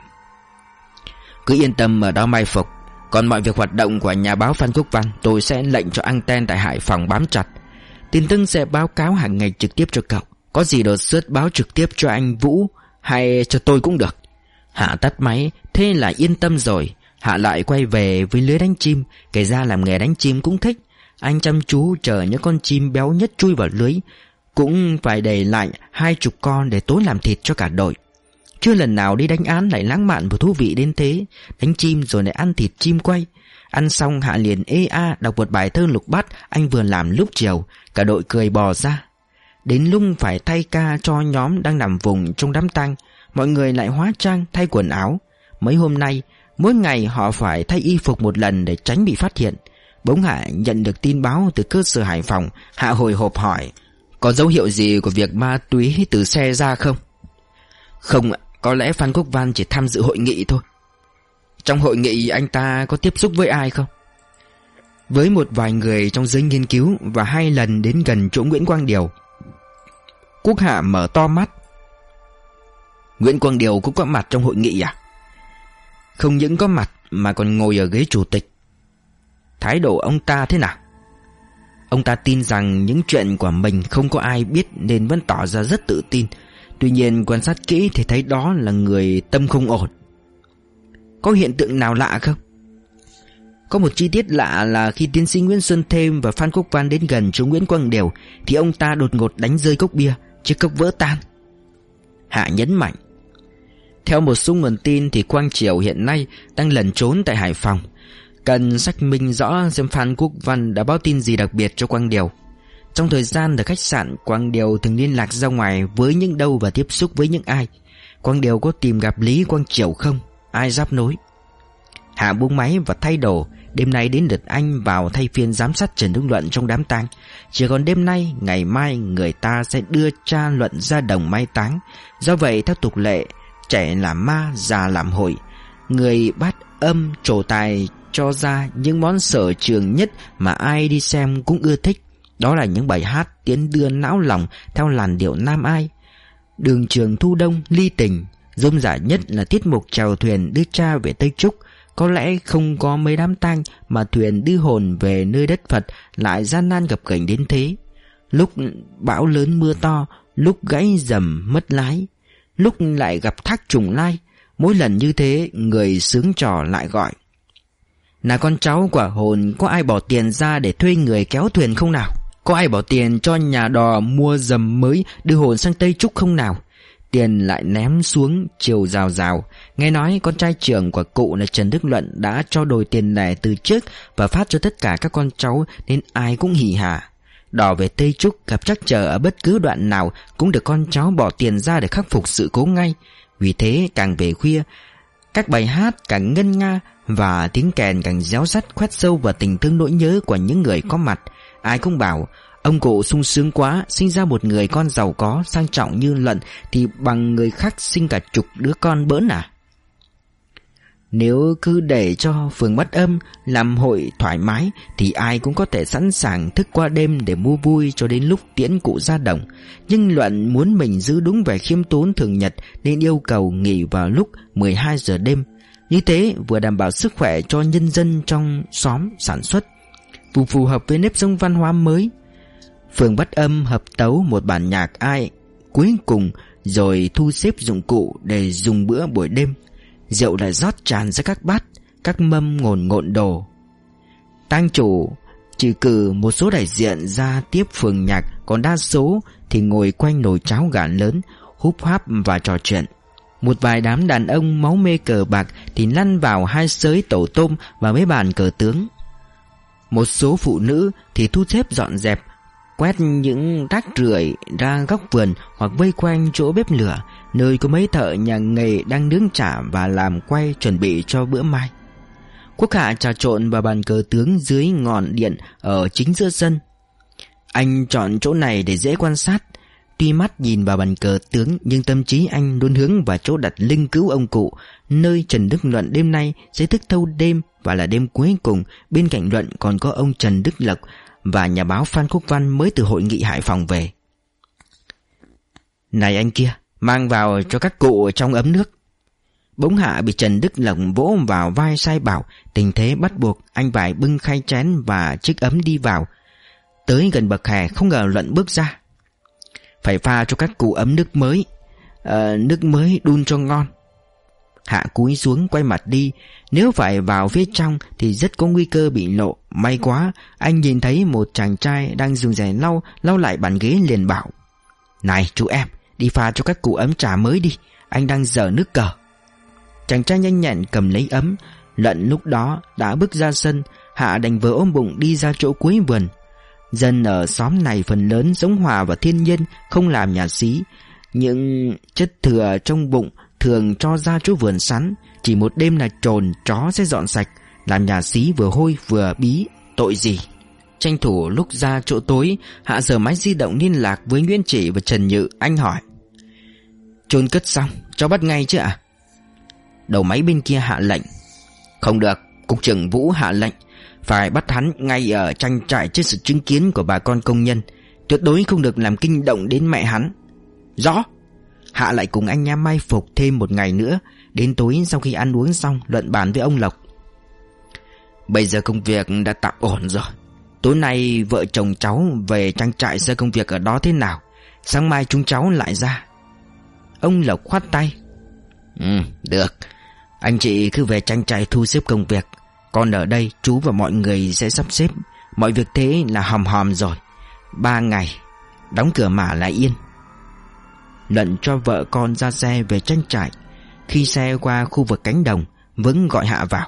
cứ yên tâm ở đó mai phục. Còn mọi việc hoạt động của nhà báo Phan Quốc Văn, tôi sẽ lệnh cho anten tại Hải Phòng bám chặt. Tin tức sẽ báo cáo hàng ngày trực tiếp cho cậu. Có gì đột xuất báo trực tiếp cho anh Vũ hay cho tôi cũng được. Hạ tắt máy. Thế là yên tâm rồi. Hạ lại quay về với lưới đánh chim. Kể ra làm nghề đánh chim cũng thích. Anh chăm chú chờ những con chim béo nhất chui vào lưới. Cũng phải để lại 20 con để tối làm thịt cho cả đội. Chưa lần nào đi đánh án lại lãng mạn và thú vị đến thế. Đánh chim rồi lại ăn thịt chim quay. Ăn xong Hạ liền đọc một bài thơ Lục Bát anh vừa làm lúc chiều. Cả đội cười bò ra. Đến lúc phải thay ca cho nhóm đang nằm vùng trong đám tang, mọi người lại hóa trang thay quần áo. Mấy hôm nay, mỗi ngày họ phải thay y phục một lần để tránh bị phát hiện. Bỗng Hạ nhận được tin báo từ cơ sở Hải Phòng. Hạ hồi hộp hỏi: có dấu hiệu gì của việc ma túy từ xe ra không? Không ạ, có lẽ Phan Quốc Văn chỉ tham dự hội nghị thôi. Trong hội nghị anh ta có tiếp xúc với ai không? Với một vài người trong giới nghiên cứu và 2 lần đến gần chỗ Nguyễn Quang Điều. Quốc Hạ mở to mắt. Nguyễn Quang Điều cũng có mặt trong hội nghị à? Không những có mặt mà còn ngồi ở ghế chủ tịch. Thái độ ông ta thế nào? Ông ta tin rằng những chuyện của mình không có ai biết nên vẫn tỏ ra rất tự tin. Tuy nhiên quan sát kỹ thì thấy đó là người tâm không ổn. Có hiện tượng nào lạ không? Có một chi tiết lạ là khi tiến sĩ Nguyễn Xuân Thêm và Phan Quốc Văn đến gần chỗ Nguyễn Quang Điều thì ông ta đột ngột đánh rơi cốc bia, chiếc cốc vỡ tan. Hạ nhấn mạnh: theo một số nguồn tin thì Quang Triều hiện nay đang lẩn trốn tại Hải Phòng. Cần xác minh rõ xem Phan Quốc Văn đã báo tin gì đặc biệt cho Quang Điều. Trong thời gian ở khách sạn, Quang Điều thường liên lạc ra ngoài với những đâu và tiếp xúc với những ai. Quang Điều có tìm gặp Lý Quang Triều không? Ai giáp nối? Hạ buông máy và thay đồ. Đêm nay đến lượt anh vào thay phiên giám sát Trần Đức Luận trong đám tang. Chỉ còn đêm nay, ngày mai người ta sẽ đưa cha Luận ra đồng mai táng. Do vậy theo tục lệ, trẻ làm ma, già làm hội. Người bát âm trổ tài cho ra những món sở trường nhất mà ai đi xem cũng ưa thích. Đó là những bài hát tiến đưa não lòng theo làn điệu Nam Ai, Đường Trường Thu Đông, Ly Tình. Rôm rả nhất là tiết mục chèo thuyền đưa cha về Tây Trúc. Có lẽ không có mấy đám tang mà thuyền đưa hồn về nơi đất Phật lại gian nan gập ghềnh đến thế. Lúc bão lớn mưa to, lúc gãy dầm mất lái, lúc lại gặp thác trùng lai. Mỗi lần như thế, người sướng trò lại gọi: là con cháu quả hồn, có ai bỏ tiền ra để thuê người kéo thuyền không nào? Có ai bỏ tiền cho nhà đò mua dầm mới đưa hồn sang Tây Trúc không nào? Tiền lại ném xuống chiều rào rào. Nghe nói con trai trưởng của cụ là Trần Đức Luận đã cho đổi tiền lẻ từ trước và phát cho tất cả các con cháu, nên ai cũng hỉ hả. Đò về Tây Trúc gặp trắc trở ở bất cứ đoạn nào cũng được con cháu bỏ tiền ra để khắc phục sự cố ngay. Vì thế càng về khuya, các bài hát càng ngân nga và tiếng kèn càng réo rắt khoét sâu vào tình thương nỗi nhớ của những người có mặt. Ai cũng bảo ông cụ sung sướng quá, sinh ra một người con giàu có sang trọng như Luận thì bằng người khác sinh cả chục đứa con bỡn à. Nếu cứ để cho phường Bát Âm làm hội thoải mái thì ai cũng có thể sẵn sàng thức qua đêm để mua vui cho đến lúc tiễn cụ ra đồng. Nhưng Luận muốn mình giữ đúng vẻ khiêm tốn thường nhật nên yêu cầu nghỉ vào lúc 12 giờ đêm. Như thế vừa đảm bảo sức khỏe cho nhân dân trong xóm sản xuất, vừa phù hợp với nếp sống văn hóa mới. Phường Bát Âm hợp tấu một bản nhạc ai cuối cùng rồi thu xếp dụng cụ để dùng bữa buổi đêm. Rượu lại rót tràn ra các bát, các mâm ngổn đồ. Tang chủ trừ cử một số đại diện ra tiếp phường nhạc, còn đa số thì ngồi quanh nồi cháo gà lớn, húp háp và trò chuyện. Một vài đám đàn ông máu mê cờ bạc thì lăn vào hai sới tổ tôm và mấy bàn cờ tướng. Một số phụ nữ thì thu xếp dọn dẹp, quét những rác rưởi ra góc vườn hoặc vây quanh chỗ bếp lửa, nơi có mấy thợ nhà nghề đang nướng chả và làm quay chuẩn bị cho bữa mai. Quốc Hạ trà trộn vào bàn cờ tướng dưới ngọn điện ở chính giữa sân. Anh chọn chỗ này để dễ quan sát. Tuy mắt nhìn vào bàn cờ tướng, nhưng tâm trí anh luôn hướng vào chỗ đặt linh cữu ông cụ, nơi Trần Đức Luận đêm nay sẽ thức thâu đêm và là đêm cuối cùng. Bên cạnh Luận còn có ông Trần Đức Lộc và nhà báo Phan Quốc Văn mới từ hội nghị Hải Phòng về. Này anh kia, mang vào cho các cụ trong ấm nước. Bỗng Hạ bị Trần Đức Lộc vỗ vào vai sai bảo. Tình thế bắt buộc, anh phải bưng khay chén và chiếc ấm đi vào. Tới gần bậc hè, không ngờ Luận bước ra. Phải pha cho các cụ ấm nước mới, nước mới đun cho ngon. Hạ cúi xuống quay mặt đi. Nếu phải vào phía trong thì rất có nguy cơ bị lộ. May quá, anh nhìn thấy một chàng trai đang dùng giày lau lại bàn ghế, liền bảo: Này chú em, đi pha cho các cụ ấm trà mới đi, anh đang dở nước cờ. Chàng trai nhanh nhẹn cầm lấy ấm. Luận lúc đó đã bước ra sân. Hạ đành vờ ôm bụng đi ra chỗ cuối vườn. Dân ở xóm này phần lớn sống hòa và thiên nhiên, không làm nhà xí. Những chất thừa trong bụng thường cho ra chỗ vườn sắn. Chỉ một đêm là trồn chó sẽ dọn sạch. Làm nhà xí vừa hôi vừa bí, tội gì. Tranh thủ lúc ra chỗ tối, Hạ giở máy di động liên lạc với Nguyễn Chỉ và Trần Nhự. Anh hỏi: Chôn cất xong, cho bắt ngay chứ ạ? Đầu máy bên kia hạ lệnh: Không được, cục trưởng Vũ hạ lệnh phải bắt hắn ngay ở trang trại trước sự chứng kiến của bà con công nhân. Tuyệt đối không được làm kinh động đến mẹ hắn. Rõ. Hạ lại cùng anh em mai phục thêm một ngày nữa. Đến tối sau khi ăn uống xong, Luận bàn với ông Lộc: Bây giờ công việc đã tạm ổn rồi. Tối nay vợ chồng cháu về trang trại xem công việc ở đó thế nào. Sáng mai chúng cháu lại ra. Ông Lộc khoát tay: Được. Anh chị cứ về trang trại thu xếp công việc. Còn ở đây chú và mọi người sẽ sắp xếp. Mọi việc thế là hòm hòm rồi. 3 ngày đóng cửa mả lại yên. Luận cho vợ con ra xe về trang trại. Khi xe qua khu vực cánh đồng, Vững gọi Hạ vào: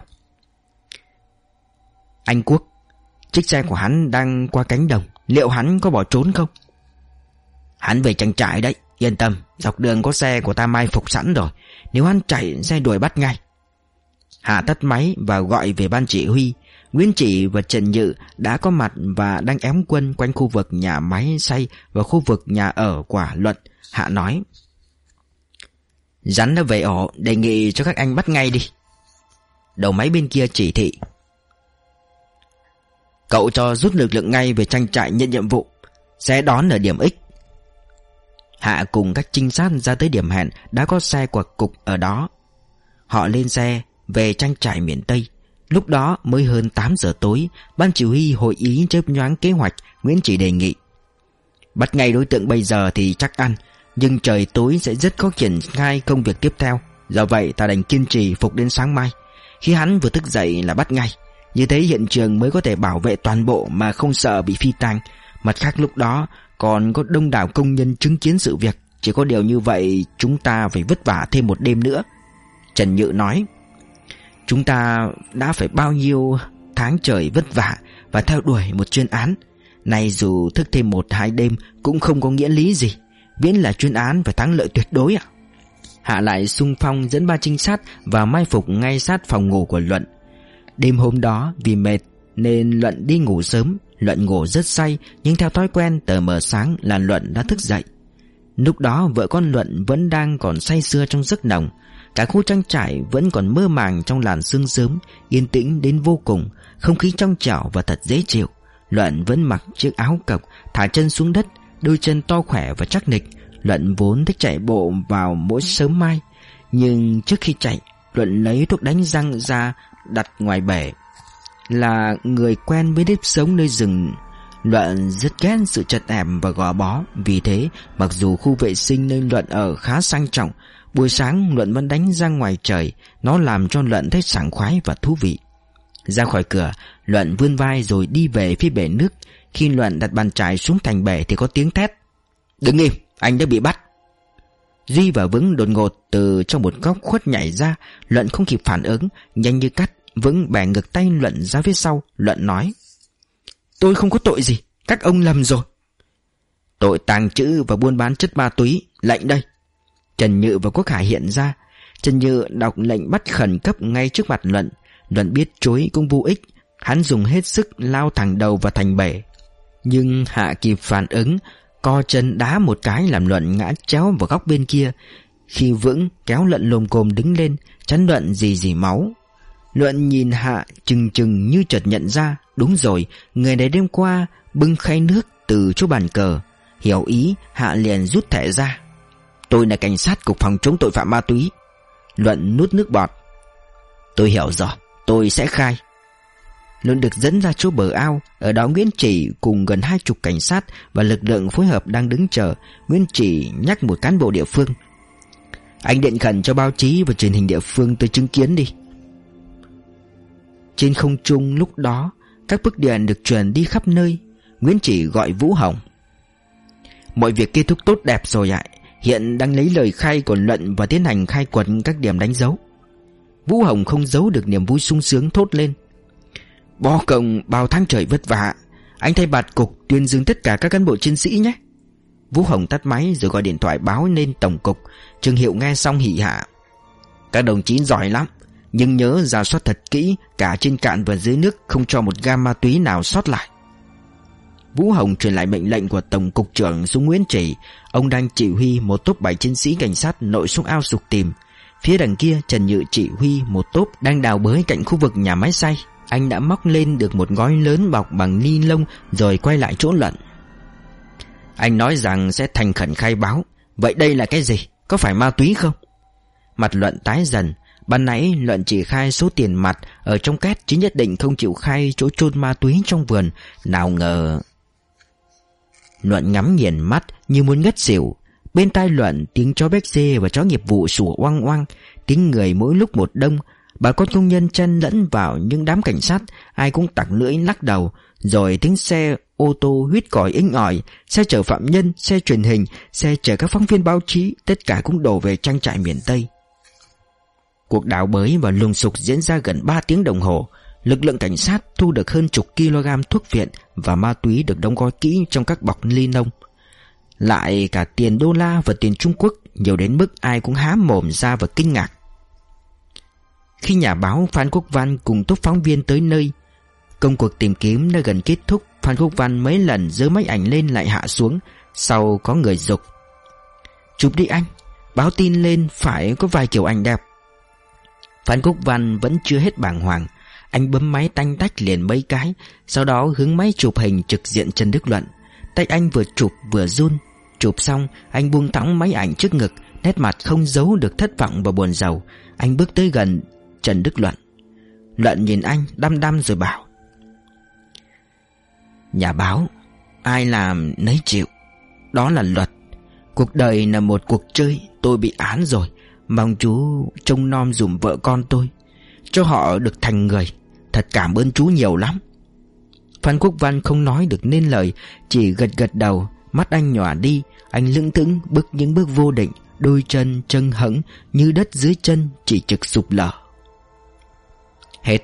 Anh Quốc, chiếc xe của hắn đang qua cánh đồng, liệu hắn có bỏ trốn không? Hắn về trang trại đấy, yên tâm. Dọc đường có xe của ta mai phục sẵn rồi. Nếu hắn chạy sẽ đuổi bắt ngay. Hạ tắt máy và gọi về ban chỉ huy. Nguyễn Chỉ và Trần Nhự đã có mặt và đang ém quân quanh khu vực nhà máy xay và khu vực nhà ở của Luận. Hạ nói: Rắn đã về ổ, đề nghị cho các anh bắt ngay đi. Đầu máy bên kia chỉ thị: Cậu cho rút lực lượng ngay về trang trại nhận nhiệm vụ. Sẽ đón ở điểm X. Hạ cùng các trinh sát ra tới điểm hẹn. Đã có xe của cục ở đó. Họ lên xe về trang trại miền Tây. Lúc đó mới hơn 8 giờ tối. Ban chỉ huy hội ý chớp nhoáng kế hoạch. Nguyễn Chỉ đề nghị: Bắt ngay đối tượng bây giờ thì chắc ăn, nhưng trời tối sẽ rất khó triển khai công việc tiếp theo. Do vậy ta đành kiên trì phục đến sáng mai. Khi hắn vừa thức dậy là bắt ngay. Như thế hiện trường mới có thể bảo vệ toàn bộ mà không sợ bị phi tang. Mặt khác lúc đó còn có đông đảo công nhân chứng kiến sự việc. Chỉ có điều như vậy chúng ta phải vất vả thêm một đêm nữa. Trần Nhự nói: Chúng ta đã phải bao nhiêu tháng trời vất vả và theo đuổi một chuyên án. Nay dù thức thêm 1-2 đêm cũng không có nghĩa lý gì. Miễn là chuyên án phải thắng lợi tuyệt đối ạ. Hạ lại xung phong dẫn 3 trinh sát vào mai phục ngay sát phòng ngủ của Luận. Đêm hôm đó vì mệt nên Luận đi ngủ sớm. Luận ngủ rất say, nhưng theo thói quen tờ mờ sáng là Luận đã thức dậy. Lúc đó vợ con Luận vẫn đang còn say sưa trong giấc nồng. Cả khu trang trại vẫn còn mơ màng trong làn sương sớm, yên tĩnh đến vô cùng. Không khí trong trẻo và thật dễ chịu. Luận vẫn mặc chiếc áo cộc, thả chân xuống đất, đôi chân to khỏe và chắc nịch. Luận vốn thích chạy bộ vào mỗi sớm mai, nhưng trước khi chạy, Luận lấy thuốc đánh răng ra đặt ngoài bể. Là người quen với nếp sống nơi rừng, Luận rất ghét sự chật hẹp và gò bó. Vì thế, mặc dù khu vệ sinh nơi Luận ở khá sang trọng, buổi sáng Luận vẫn đánh răng ngoài trời. Nó làm cho Luận thấy sảng khoái và thú vị. Ra khỏi cửa, Luận vươn vai rồi đi về phía bể nước. Khi Luận đặt bàn chải xuống thành bể thì có tiếng thét: Đứng im, anh đã bị bắt. Duy và Vững đột ngột từ trong một góc khuất nhảy ra. Luận không kịp phản ứng, nhanh như cắt, Vững bẻ ngược tay Luận ra phía sau. Luận nói: Tôi không có tội gì, các ông lầm rồi. Tội tàng trữ và buôn bán chất ma túy, lệnh đây. Trần Nhự và Quốc Hải hiện ra. Trần Nhự đọc lệnh bắt khẩn cấp ngay trước mặt Luận. Luận biết chối cũng vô ích, hắn dùng hết sức lao thẳng đầu vào thành bể. Nhưng Hạ kịp phản ứng, co chân đá một cái làm Luận ngã chéo vào góc bên kia. Khi vững, kéo Luận lồm cồm đứng lên, chắn Luận rỉ máu. Luận nhìn Hạ chừng chừng như chợt nhận ra, đúng rồi, người này đêm qua bưng khay nước từ chỗ bàn cờ. Hiểu ý, Hạ liền rút thẻ ra. Tôi là cảnh sát cục phòng chống tội phạm ma túy. Luận nuốt nước bọt. Tôi hiểu rồi, tôi sẽ khai. Luận được dẫn ra chỗ bờ ao. Ở đó Nguyễn Chỉ cùng gần 20 cảnh sát và lực lượng phối hợp đang đứng chờ. Nguyễn Chỉ nhắc một cán bộ địa phương. Anh điện khẩn cho báo chí và truyền hình địa phương tới chứng kiến đi. Trên không trung lúc đó, các bức điện được truyền đi khắp nơi. Nguyễn Chỉ gọi Vũ Hồng. Mọi việc kết thúc tốt đẹp rồi ạ. Hiện đang lấy lời khai của Luận và tiến hành khai quật các điểm đánh dấu. Vũ Hồng không giấu được niềm vui sung sướng thốt lên. Bo công bao tháng trời vất vả, anh thay mặt cục tuyên dương tất cả các cán bộ chiến sĩ nhé. Vũ Hồng tắt máy rồi gọi điện thoại báo lên tổng cục. Trương Hiệu nghe xong hỉ hạ. Các đồng chí giỏi lắm, nhưng nhớ rà soát thật kỹ, cả trên cạn và dưới nước, không cho một gam ma túy nào sót lại. Vũ Hồng truyền lại mệnh lệnh của tổng cục trưởng xuống Nguyễn Chỉ. Ông đang chỉ huy một tốp 7 chiến sĩ cảnh sát nội xuống ao sục tìm. Phía đằng kia Trần Nhự chỉ huy một tốp đang đào bới cạnh khu vực nhà máy xay. Anh đã móc lên được một gói lớn bọc bằng ni lông rồi quay lại chỗ Luận. Anh nói rằng sẽ thành khẩn khai báo. Vậy đây là cái gì? Có phải ma túy không? Mặt Luận tái dần. Ban nãy Luận chỉ khai số tiền mặt ở trong két, chứ nhất định không chịu khai chỗ chôn ma túy trong vườn. Nào ngờ... Luận ngắm nghiền mắt như muốn ngất xỉu. Bên tai Luận tiếng chó béc dê và chó nghiệp vụ sủa oang oang. Tiếng người mỗi lúc một đông. Bà con công nhân chen lẫn vào những đám cảnh sát, ai cũng tặc lưỡi lắc đầu. Rồi tiếng xe ô tô huýt còi inh ỏi, xe chở phạm nhân, xe truyền hình, xe chở các phóng viên báo chí, tất cả cũng đổ về trang trại miền Tây. Cuộc đào bới và lùng sục diễn ra gần 3 tiếng đồng hồ. Lực lượng cảnh sát thu được hơn chục kg thuốc viện và ma túy được đóng gói kỹ trong các bọc ni lông. Lại cả tiền đô la và tiền Trung Quốc, nhiều đến mức ai cũng há mồm ra và kinh ngạc. Khi nhà báo Phan Quốc Văn cùng tốp phóng viên tới nơi, công cuộc tìm kiếm đã gần kết thúc. Phan Quốc Văn mấy lần giơ máy ảnh lên lại hạ xuống. Sau có người giục: chụp đi anh, báo tin lên phải có vài kiểu ảnh đẹp. Phan Quốc Văn vẫn chưa hết bàng hoàng. Anh bấm máy tanh tách liền mấy cái, sau đó hướng máy chụp hình trực diện Trần Đức Luận. Tay anh vừa chụp vừa run. Chụp xong anh buông thõng máy ảnh trước ngực, nét mặt không giấu được thất vọng và buồn rầu. Anh bước tới gần Trần Đức Luận. Luận nhìn anh đăm đăm rồi bảo: nhà báo ai làm nấy chịu, đó là luật. Cuộc đời là một cuộc chơi, tôi bị án rồi. Mong chú trông nom dùm vợ con tôi, cho họ được thành người. Thật cảm ơn chú nhiều lắm. Phan Quốc Văn không nói được nên lời, chỉ gật gật đầu. Mắt anh nhòa đi. Anh lững thững bước những bước vô định, đôi chân chân hững như đất dưới chân chỉ trực sụp lở. Hết.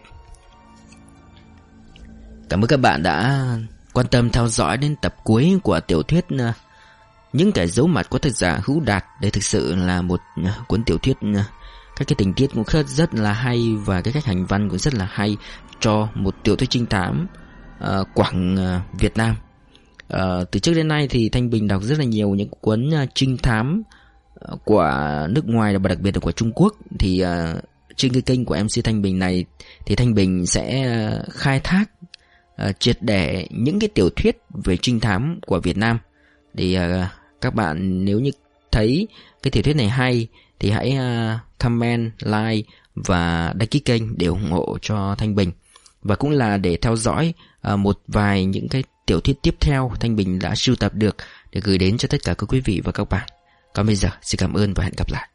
Cảm ơn các bạn đã quan tâm theo dõi đến tập cuối của tiểu thuyết Những Kẻ Giấu Mặt của tác giả Hữu Đạt. Đây thực sự là một cuốn tiểu thuyết, các cái tình tiết cũng rất là hay và cái cách hành văn cũng rất là hay cho một tiểu thuyết trinh thám Quảng Việt Nam. Từ trước đến nay thì Thanh Bình đọc rất là nhiều những cuốn trinh thám của nước ngoài và đặc biệt là của Trung Quốc. Thì trên cái kênh của MC Thanh Bình này thì Thanh Bình sẽ khai thác triệt để những cái tiểu thuyết về trinh thám của Việt Nam. Thì các bạn nếu như thấy cái tiểu thuyết này hay thì hãy comment, like và đăng ký kênh để ủng hộ cho Thanh Bình. Và cũng là để theo dõi một vài những cái tiểu thuyết tiếp theo Thanh Bình đã sưu tập được để gửi đến cho tất cả các quý vị và các bạn. Còn bây giờ xin cảm ơn và hẹn gặp lại.